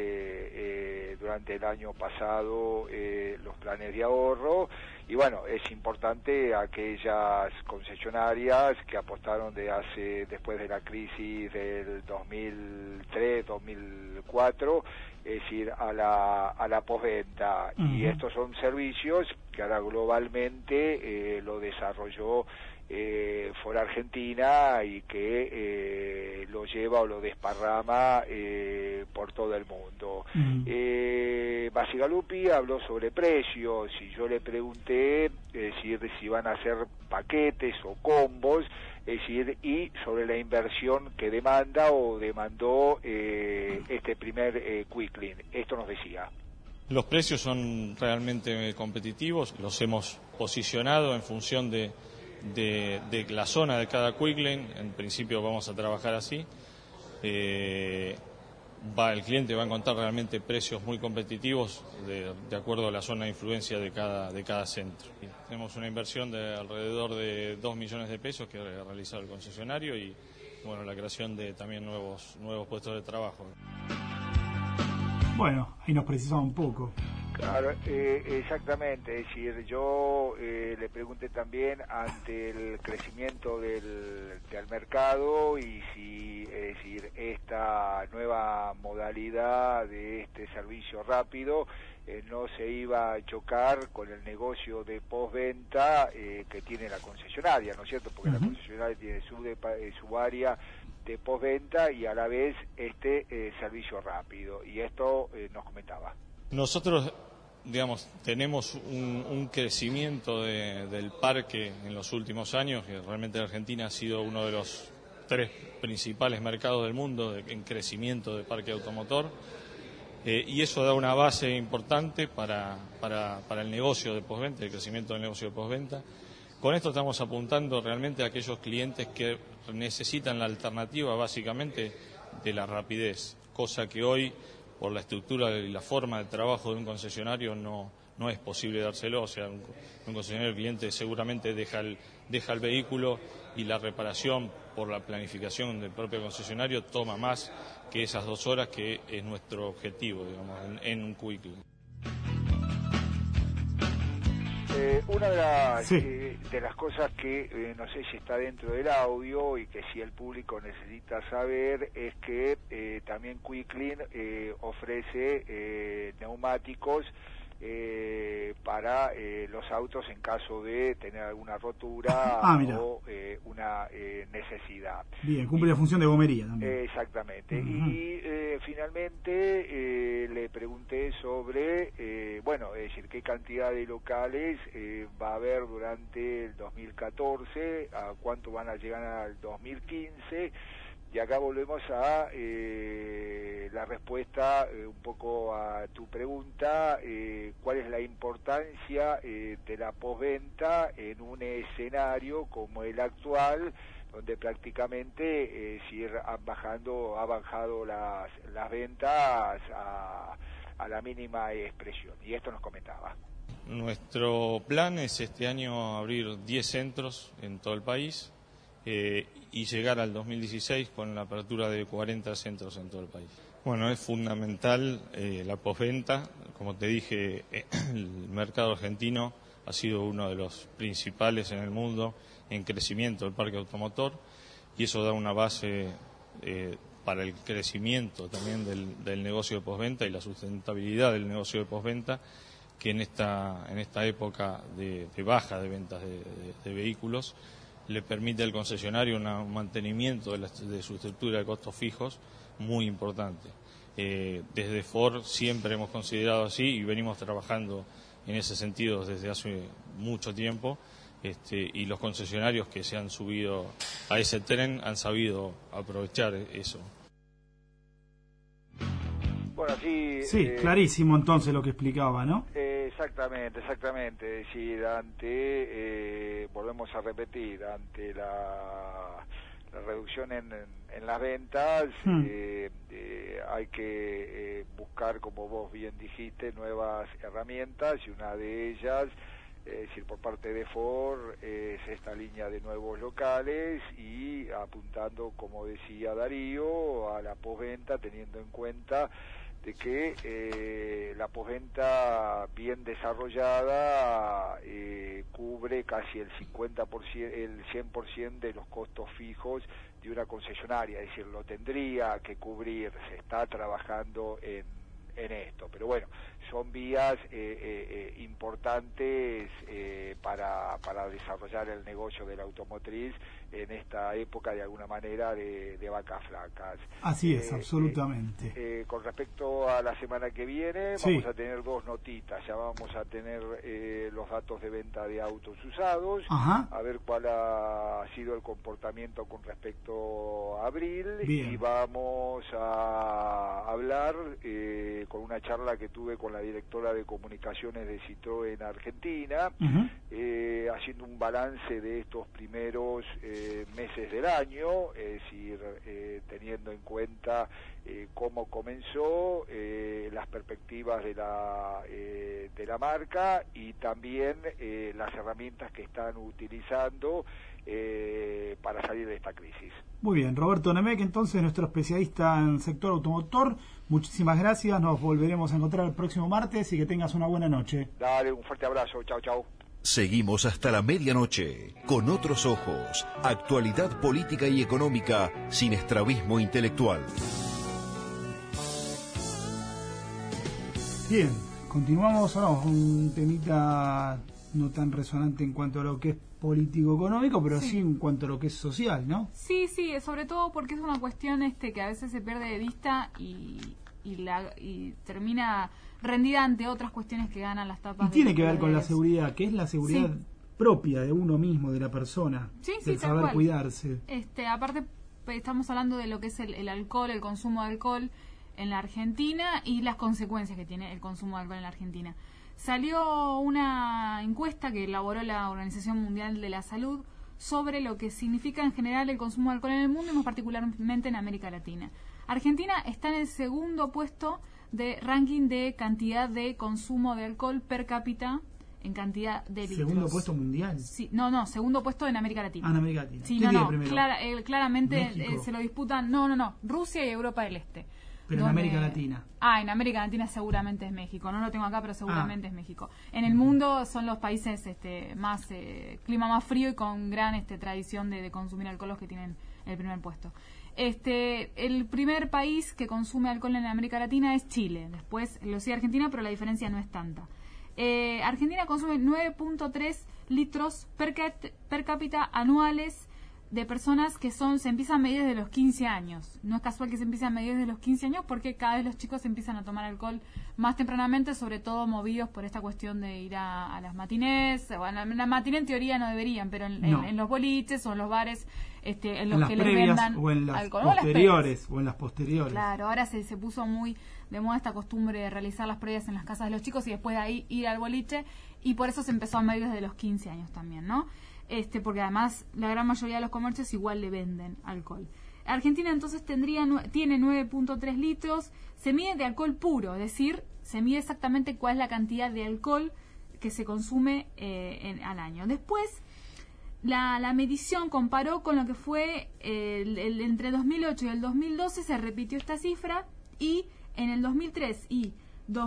eh, durante el año pasado eh, los planes de ahorro, y bueno, es importante aquellas concesionarias que apostaron de hace después de la crisis del dos mil tres, dos mil cuatro, es decir, a la a la postventa. Uh-huh. Y estos son servicios que ahora globalmente eh, lo desarrolló eh, Ford Argentina y que eh, lo lleva o lo desparrama eh, por todo el mundo. Uh-huh. eh, Basigalupi habló sobre precios y yo le pregunté, es decir, si van a hacer paquetes o combos, es decir, y sobre la inversión que demanda o demandó eh, este primer eh, Quicklane. Esto nos decía. Los precios son realmente competitivos, los hemos posicionado en función de, de, de la zona de cada Quicklane. En principio vamos a trabajar así. Eh, va, el cliente va a encontrar realmente precios muy competitivos de, de acuerdo a la zona de influencia de cada, de cada centro. Tenemos una inversión de alrededor de dos millones de pesos que ha realizado el concesionario y bueno, la creación de también nuevos, nuevos puestos de trabajo. Bueno, ahí nos precisaba un poco. Claro, eh, exactamente. Es decir, yo eh, le pregunté también ante el crecimiento del, del mercado y si, es decir, esta nueva modalidad de este servicio rápido eh, no se iba a chocar con el negocio de postventa eh, que tiene la concesionaria, ¿no es cierto? Porque uh-huh. la concesionaria tiene su, de, su área de postventa y a la vez este eh, servicio rápido, y esto eh, nos comentaba. Nosotros, digamos, tenemos un, un crecimiento de, del parque en los últimos años, que realmente Argentina ha sido uno de los tres principales mercados del mundo de, en crecimiento de parque automotor, eh, y eso da una base importante para, para, para el negocio de postventa, el crecimiento del negocio de postventa. Con esto estamos apuntando realmente a aquellos clientes que necesitan la alternativa básicamente de la rapidez, cosa que hoy, por la estructura y la forma de trabajo de un concesionario, no, no es posible dárselo. O sea, un, un concesionario, el cliente seguramente deja el, deja el vehículo y la reparación por la planificación del propio concesionario toma más que esas dos horas que es nuestro objetivo, digamos, en, en un Quicklane. Eh, una de las, sí. eh, de las cosas que eh, no sé si está dentro del audio y que si el público necesita saber es que eh, también Quicklin eh, ofrece eh, neumáticos eh, para eh, los autos en caso de tener alguna rotura ah, o eh, una eh, necesidad. Bien, cumple y, la función de gomería también. Eh, exactamente. Uh-huh. Y eh, finalmente eh, le pregunté sobre, eh, bueno, es decir, qué cantidad de locales eh, va a haber durante el dos mil catorce, a cuánto van a llegar al dos mil quince. Y acá volvemos a eh, la respuesta eh, un poco a tu pregunta, eh, cuál es la importancia eh, de la postventa en un escenario como el actual, donde prácticamente eh, si han bajando, ha bajado las, las ventas a, a la mínima expresión. Y esto nos comentaba. Nuestro plan es este año abrir diez centros en todo el país. Eh, y llegar al dos mil dieciséis con la apertura de cuarenta centros en todo el país. Bueno, es fundamental eh, la postventa. Como te dije, eh, el mercado argentino ha sido uno de los principales en el mundo en crecimiento del parque automotor y eso da una base eh, para el crecimiento también del, del negocio de postventa y la sustentabilidad del negocio de postventa, que en esta, en esta época de, de baja de ventas de, de, de vehículos le permite al concesionario una, un mantenimiento de, la, de su estructura de costos fijos muy importante. Eh, desde Ford siempre hemos considerado así y venimos trabajando en ese sentido desde hace mucho tiempo, este, y los concesionarios que se han subido a ese tren han sabido aprovechar eso. Bueno, sí, sí eh, clarísimo entonces lo que explicaba, ¿no? Eh, exactamente, exactamente. Es decir, ante, eh, volvemos a repetir, ante la, la reducción en, en, en las ventas, hmm. eh, eh, hay que eh, buscar, como vos bien dijiste, nuevas herramientas y una de ellas, es decir, por parte de Ford, es esta línea de nuevos locales y apuntando, como decía Darío, a la postventa, teniendo en cuenta de que eh, la postventa bien desarrollada eh, cubre casi el cincuenta por ciento, el cien por ciento de los costos fijos de una concesionaria, es decir, lo tendría que cubrir, se está trabajando en, en esto, pero bueno, son vías eh, eh, importantes eh, para, para desarrollar el negocio de la automotriz en esta época de alguna manera de, de vacas flacas. Así es, eh, absolutamente. Eh, eh, con respecto a la semana que viene, sí. vamos a tener dos notitas. Ya vamos a tener eh, los datos de venta de autos usados, Ajá. a ver cuál ha sido el comportamiento con respecto a abril. Bien. Y vamos a hablar eh, con una charla que tuve con la directora de comunicaciones de Citroën Argentina, uh-huh. eh, haciendo un balance de estos primeros eh, meses del año, es decir, eh, teniendo en cuenta eh, cómo comenzó, eh, las perspectivas de la eh, de la marca y también eh, las herramientas que están utilizando eh, para salir de esta crisis. Muy bien, Roberto Nemec, entonces nuestro especialista en el sector automotor, muchísimas gracias, nos volveremos a encontrar el próximo martes y que tengas una buena noche. Dale, un fuerte abrazo, chao, chao. Seguimos hasta la medianoche, con otros ojos, actualidad política y económica sin estrabismo intelectual. Bien, continuamos ahora con un temita no tan resonante en cuanto a lo que es político-económico, pero sí. sí en cuanto a lo que es social, ¿no? Sí, sí, sobre todo porque es una cuestión este que a veces se pierde de vista y, y, la, y termina rendida ante otras cuestiones que ganan las tapas. Y tiene que ver con la seguridad, que es la seguridad sí. propia de uno mismo, de la persona, sí, del sí, saber cual. cuidarse. Este, aparte, estamos hablando de lo que es el, el alcohol, el consumo de alcohol en la Argentina y las consecuencias que tiene el consumo de alcohol en la Argentina. Salió una encuesta que elaboró la Organización Mundial de la Salud sobre lo que significa en general el consumo de alcohol en el mundo y más particularmente en América Latina. Argentina está en el segundo puesto de ranking de cantidad de consumo de alcohol per cápita en cantidad de litros. ¿Segundo puesto mundial? Sí, no, no, segundo puesto en América Latina. Ah, en América Latina. Sí, ¿Qué no, día no, primero? Clara, eh, claramente eh, se lo disputan, no, no, no, Rusia y Europa del Este. Pero donde... en América Latina. Ah, en América Latina seguramente es México. No lo tengo acá, pero seguramente ah. es México. En el mundo son los países este más eh, clima más frío y con gran este tradición de, de consumir alcohol los que tienen el primer puesto. Este, el primer país que consume alcohol en América Latina es Chile. Después lo sigue Argentina, pero la diferencia no es tanta. Eh, Argentina consume nueve punto tres litros per, per cápita anuales de personas que son se empiezan a medir desde los quince años. No es casual que se empiece a medir desde los quince años porque cada vez los chicos empiezan a tomar alcohol más tempranamente, sobre todo movidos por esta cuestión de ir a, a las matinés. Bueno, en la matiné en teoría no deberían, pero en, no. en, en los boliches o en los bares este, en los en que las les previas, vendan o en las alcohol. posteriores o en las posteriores. Claro, ahora se, se puso muy de moda esta costumbre de realizar las previas en las casas de los chicos y después de ahí ir al boliche, y por eso se empezó a medir desde los quince años también, ¿no? Este, porque además la gran mayoría de los comercios igual le venden alcohol. Argentina entonces tendría tiene nueve punto tres litros, se mide de alcohol puro, es decir, se mide exactamente cuál es la cantidad de alcohol que se consume eh, en, al año. Después, la, la medición comparó con lo que fue el, el, entre dos mil ocho y el dos mil doce, se repitió esta cifra, y en el dos mil tres y dos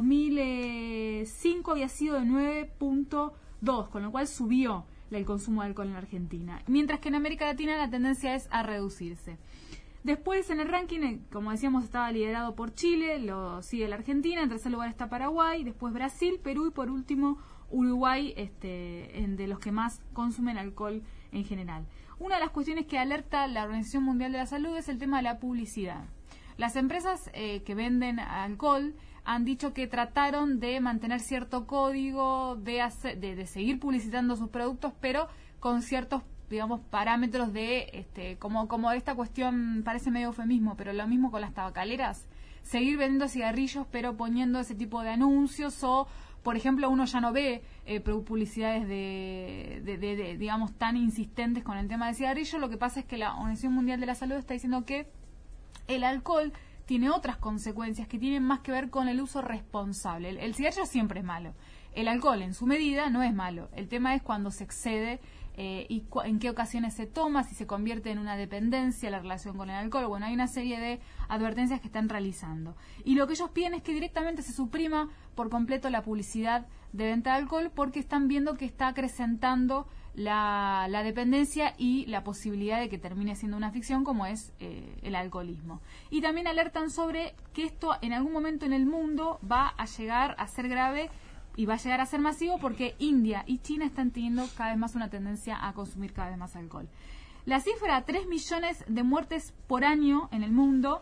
mil cinco había sido de nueve punto dos, con lo cual subió el consumo de alcohol en Argentina, mientras que en América Latina la tendencia es a reducirse. Después en el ranking, como decíamos, estaba liderado por Chile, lo sigue la Argentina, en tercer lugar está Paraguay, después Brasil, Perú y por último Uruguay, este, en de los que más consumen alcohol en general. Una de las cuestiones que alerta la Organización Mundial de la Salud es el tema de la publicidad. Las empresas eh, que venden alcohol han dicho que trataron de mantener cierto código, de, hacer, de, de seguir publicitando sus productos, pero con ciertos, digamos, parámetros de, este, como, como esta cuestión parece medio eufemismo, pero lo mismo con las tabacaleras, seguir vendiendo cigarrillos, pero poniendo ese tipo de anuncios, o, por ejemplo, uno ya no ve eh, publicidades de, de, de, de, digamos, tan insistentes con el tema del cigarrillo. Lo que pasa es que la Organización Mundial de la Salud está diciendo que el alcohol tiene otras consecuencias que tienen más que ver con el uso responsable. El, el cigarrillo siempre es malo. El alcohol en su medida no es malo. El tema es cuando se excede eh, y cu en qué ocasiones se toma, si se convierte en una dependencia la relación con el alcohol. Bueno, hay una serie de advertencias que están realizando. Y lo que ellos piden es que directamente se suprima por completo la publicidad de venta de alcohol, porque están viendo que está acrecentando La, la dependencia y la posibilidad de que termine siendo una ficción, como es eh, el alcoholismo. Y también alertan sobre que esto en algún momento en el mundo va a llegar a ser grave y va a llegar a ser masivo, porque India y China están teniendo cada vez más una tendencia a consumir cada vez más alcohol. La cifra, tres millones de muertes por año en el mundo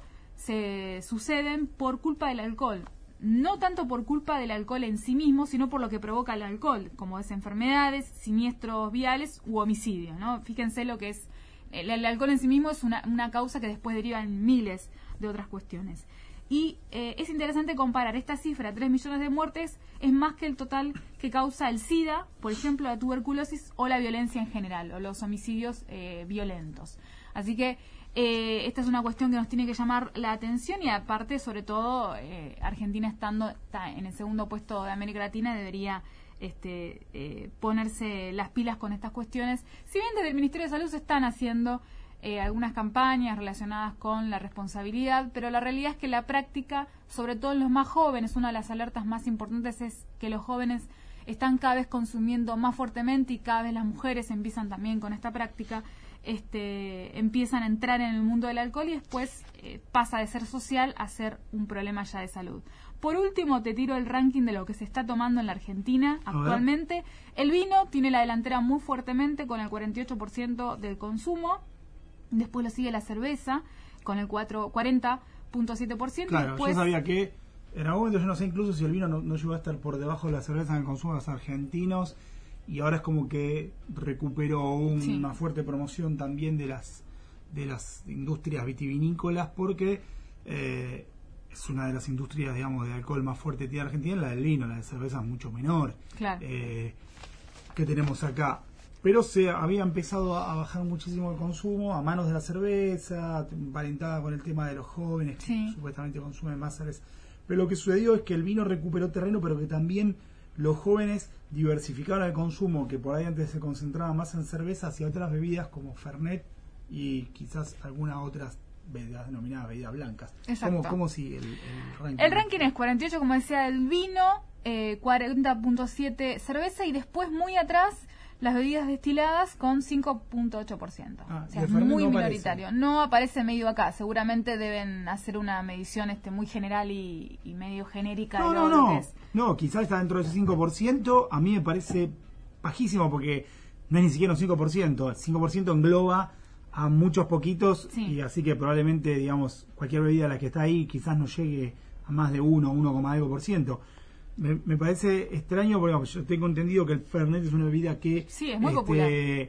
se suceden por culpa del alcohol. No tanto por culpa del alcohol en sí mismo, sino por lo que provoca el alcohol, como es enfermedades, siniestros viales u homicidios, ¿no? Fíjense lo que es el, el alcohol en sí mismo, es una, una causa que después deriva en miles de otras cuestiones. Y eh, es interesante comparar esta cifra, tres millones de muertes, es más que el total que causa el SIDA, por ejemplo, la tuberculosis o la violencia en general, o los homicidios eh, violentos. Así que Eh, esta es una cuestión que nos tiene que llamar la atención, y aparte, sobre todo, eh, Argentina estando está en el segundo puesto de América Latina, debería este, eh, ponerse las pilas con estas cuestiones. Si bien desde el Ministerio de Salud se están haciendo eh, algunas campañas relacionadas con la responsabilidad, pero la realidad es que la práctica, sobre todo en los más jóvenes, una de las alertas más importantes es que los jóvenes están cada vez consumiendo más fuertemente, y cada vez las mujeres empiezan también con esta práctica. Este, empiezan a entrar en el mundo del alcohol y después eh, pasa de ser social a ser un problema ya de salud. Por último, te tiro el ranking de lo que se está tomando en la Argentina actualmente. El vino tiene la delantera muy fuertemente con el cuarenta y ocho por ciento del consumo. Después lo sigue la cerveza con el cuarenta punto siete por ciento. Claro, después, yo sabía que en algún momento, yo no sé incluso si el vino no, no llegó a estar por debajo de la cerveza en el consumo de los argentinos. Y ahora es como que recuperó un, sí. una fuerte promoción también de las de las industrias vitivinícolas, porque eh, es una de las industrias, digamos, de alcohol más fuerte que tiene Argentina, la del vino. La de cerveza es mucho menor, claro. eh, que tenemos acá. Pero se había empezado a bajar muchísimo el consumo a manos de la cerveza, valentada con el tema de los jóvenes que sí. supuestamente consumen más cerveza. Pero lo que sucedió es que el vino recuperó terreno, pero que también los jóvenes diversificaron el consumo, que por ahí antes se concentraba más en cerveza, hacia otras bebidas como Fernet y quizás algunas otras bebidas denominadas bebidas blancas. Exacto. ¿Cómo, cómo sigue el, el ranking? El ranking es cuarenta y ocho, como decía, el vino, eh, cuarenta punto siete cerveza y después muy atrás las bebidas destiladas con cinco punto ocho por ciento. Ah, o sea, y es el Fernet muy no minoritario. aparece. No aparece medio acá. Seguramente deben hacer una medición este muy general y, y medio genérica No, de no, lo, lo no. que es. No, quizás está dentro de ese cinco por ciento. A mí me parece bajísimo porque no es ni siquiera un cinco por ciento. El cinco por ciento engloba a muchos poquitos, Sí. y así que probablemente, digamos, cualquier bebida a la que está ahí quizás no llegue a más de uno, uno, algo por ciento. Me, me parece extraño porque digamos, yo tengo entendido que el Fernet es una bebida que Sí, es muy este, popular.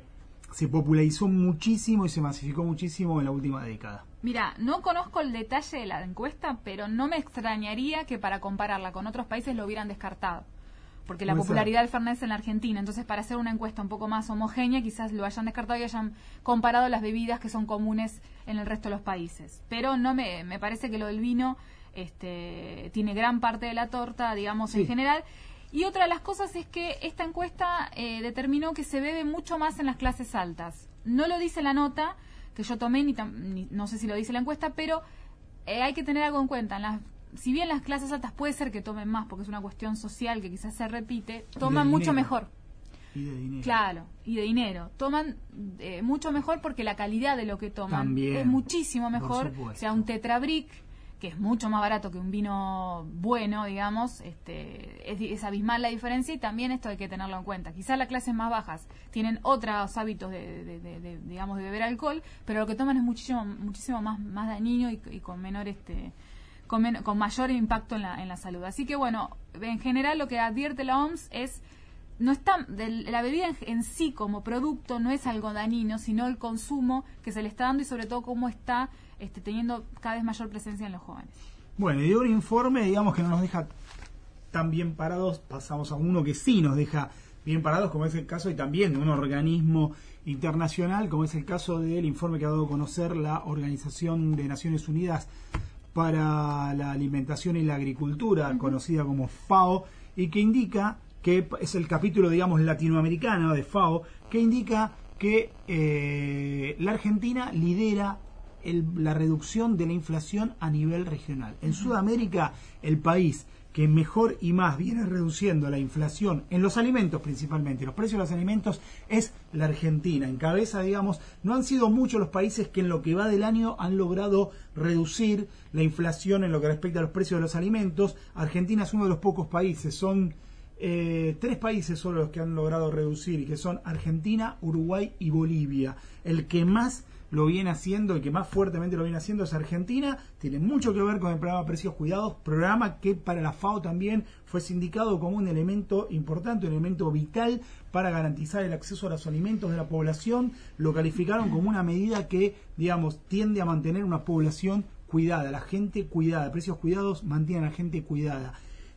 se popularizó muchísimo y se masificó muchísimo en la última década. Mira, no conozco el detalle de la encuesta, pero no me extrañaría que para compararla con otros países lo hubieran descartado. Porque la Puede popularidad del Fernet es en la Argentina. Entonces, para hacer una encuesta un poco más homogénea, quizás lo hayan descartado y hayan comparado las bebidas que son comunes en el resto de los países. Pero no me, me parece que lo del vino este, tiene gran parte de la torta, digamos, Sí. en general. Y otra de las cosas es que esta encuesta eh, determinó que se bebe mucho más en las clases altas. No lo dice la nota que yo tomé, ni, tam- ni no sé si lo dice la encuesta, pero eh, hay que tener algo en cuenta. En las, si bien las clases altas puede ser que tomen más, porque es una cuestión social que quizás se repite, toman mucho dinero. mejor. Y de dinero. Claro, y de dinero. Toman eh, mucho mejor porque la calidad de lo que toman También, es muchísimo por mejor. supuesto. O sea, un Tetrabric, que es mucho más barato que un vino bueno, digamos, este, es, es abismal la diferencia, y también esto hay que tenerlo en cuenta. Quizás las clases más bajas tienen otros hábitos de, de- de- de, digamos, de beber alcohol, pero lo que toman es muchísimo muchísimo más, más dañino y, y con menor este con, men- con mayor impacto en la, en la salud. Así que bueno, en general lo que advierte la O M S es no está de la bebida en, en sí como producto no es algo dañino, sino el consumo que se le está dando y sobre todo cómo está este, teniendo cada vez mayor presencia en los jóvenes. Bueno, y de un informe, digamos, que no nos deja tan bien parados, pasamos a uno que sí nos deja bien parados, como es el caso y también de un organismo internacional, como es el caso del informe que ha dado a conocer la Organización de Naciones Unidas para la Alimentación y la Agricultura, uh-huh. conocida como FAO, y que indica que es el capítulo, digamos, latinoamericano de FAO, que indica que eh, la Argentina lidera el, la reducción de la inflación a nivel regional. En Sudamérica, el país que mejor y más viene reduciendo la inflación en los alimentos principalmente, los precios de los alimentos, es la Argentina. En cabeza, digamos, no han sido muchos los países que en lo que va del año han logrado reducir la inflación en lo que respecta a los precios de los alimentos. Argentina es uno de los pocos países, son Eh, tres países solo los que han logrado reducir, y que son Argentina, Uruguay y Bolivia. El que más lo viene haciendo, el que más fuertemente lo viene haciendo es Argentina. Tiene mucho que ver con el programa Precios Cuidados, programa que para la FAO también fue sindicado como un elemento importante, un elemento vital para garantizar el acceso a los alimentos de la población. Lo calificaron como una medida que, digamos, tiende a mantener una población cuidada, la gente cuidada. Precios Cuidados mantiene a la gente cuidada.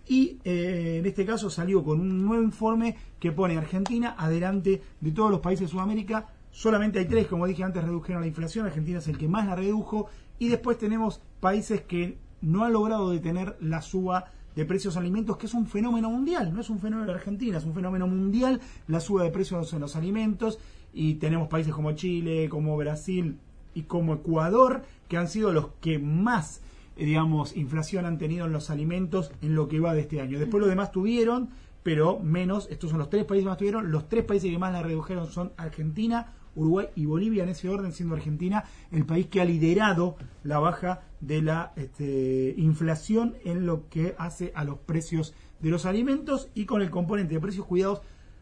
Y eh, en este caso salió con un nuevo informe que pone a Argentina adelante de todos los países de Sudamérica. Solamente hay tres, como dije antes, redujeron la inflación. Argentina es el que más la redujo. Y después tenemos países que no han logrado detener la suba de precios de alimentos, que es un fenómeno mundial. No es un fenómeno de Argentina, es un fenómeno mundial la suba de precios en los alimentos. Y tenemos países como Chile, como Brasil y como Ecuador, que han sido los que más, digamos, inflación han tenido en los alimentos en lo que va de este año. Después los demás tuvieron, pero menos. Estos son los tres países que más tuvieron. Los tres países que más la redujeron son Argentina, Uruguay y Bolivia, en ese orden, siendo Argentina el país que ha liderado la baja de la este, inflación en lo que hace a los precios de los alimentos, y con el componente de precios cuidados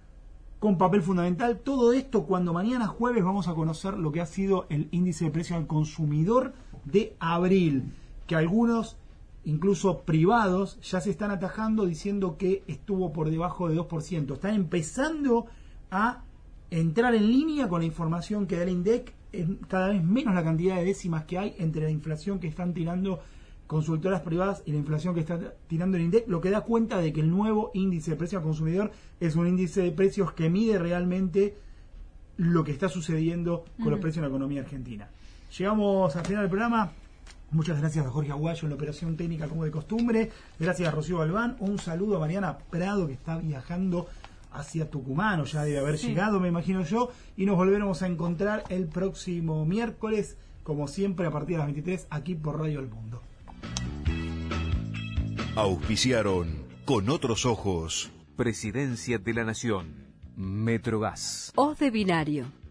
con papel fundamental. Todo esto cuando mañana jueves vamos a conocer lo que ha sido el índice de precios al consumidor de abril, que algunos, incluso privados, ya se están atajando diciendo que estuvo por debajo de dos por ciento. Están empezando a entrar en línea con la información que da el INDEC. Es cada vez menos la cantidad de décimas que hay entre la inflación que están tirando consultoras privadas y la inflación que está tirando el INDEC, lo que da cuenta de que el nuevo índice de precios al consumidor es un índice de precios que mide realmente lo que está sucediendo con uh-huh. los precios en la economía argentina. Llegamos al final del programa. Muchas gracias a Jorge Aguayo en la operación técnica, como de costumbre. Gracias a Rocío Galván. Un saludo a Mariana Prado, que está viajando hacia Tucumán, o ya debe haber sí. llegado, me imagino yo. Y nos volveremos a encontrar el próximo miércoles como siempre a partir de las veintitrés, aquí por Radio El Mundo. Auspiciaron Con Otros Ojos. Presidencia de la Nación. Metrogas. Hoz de Binario.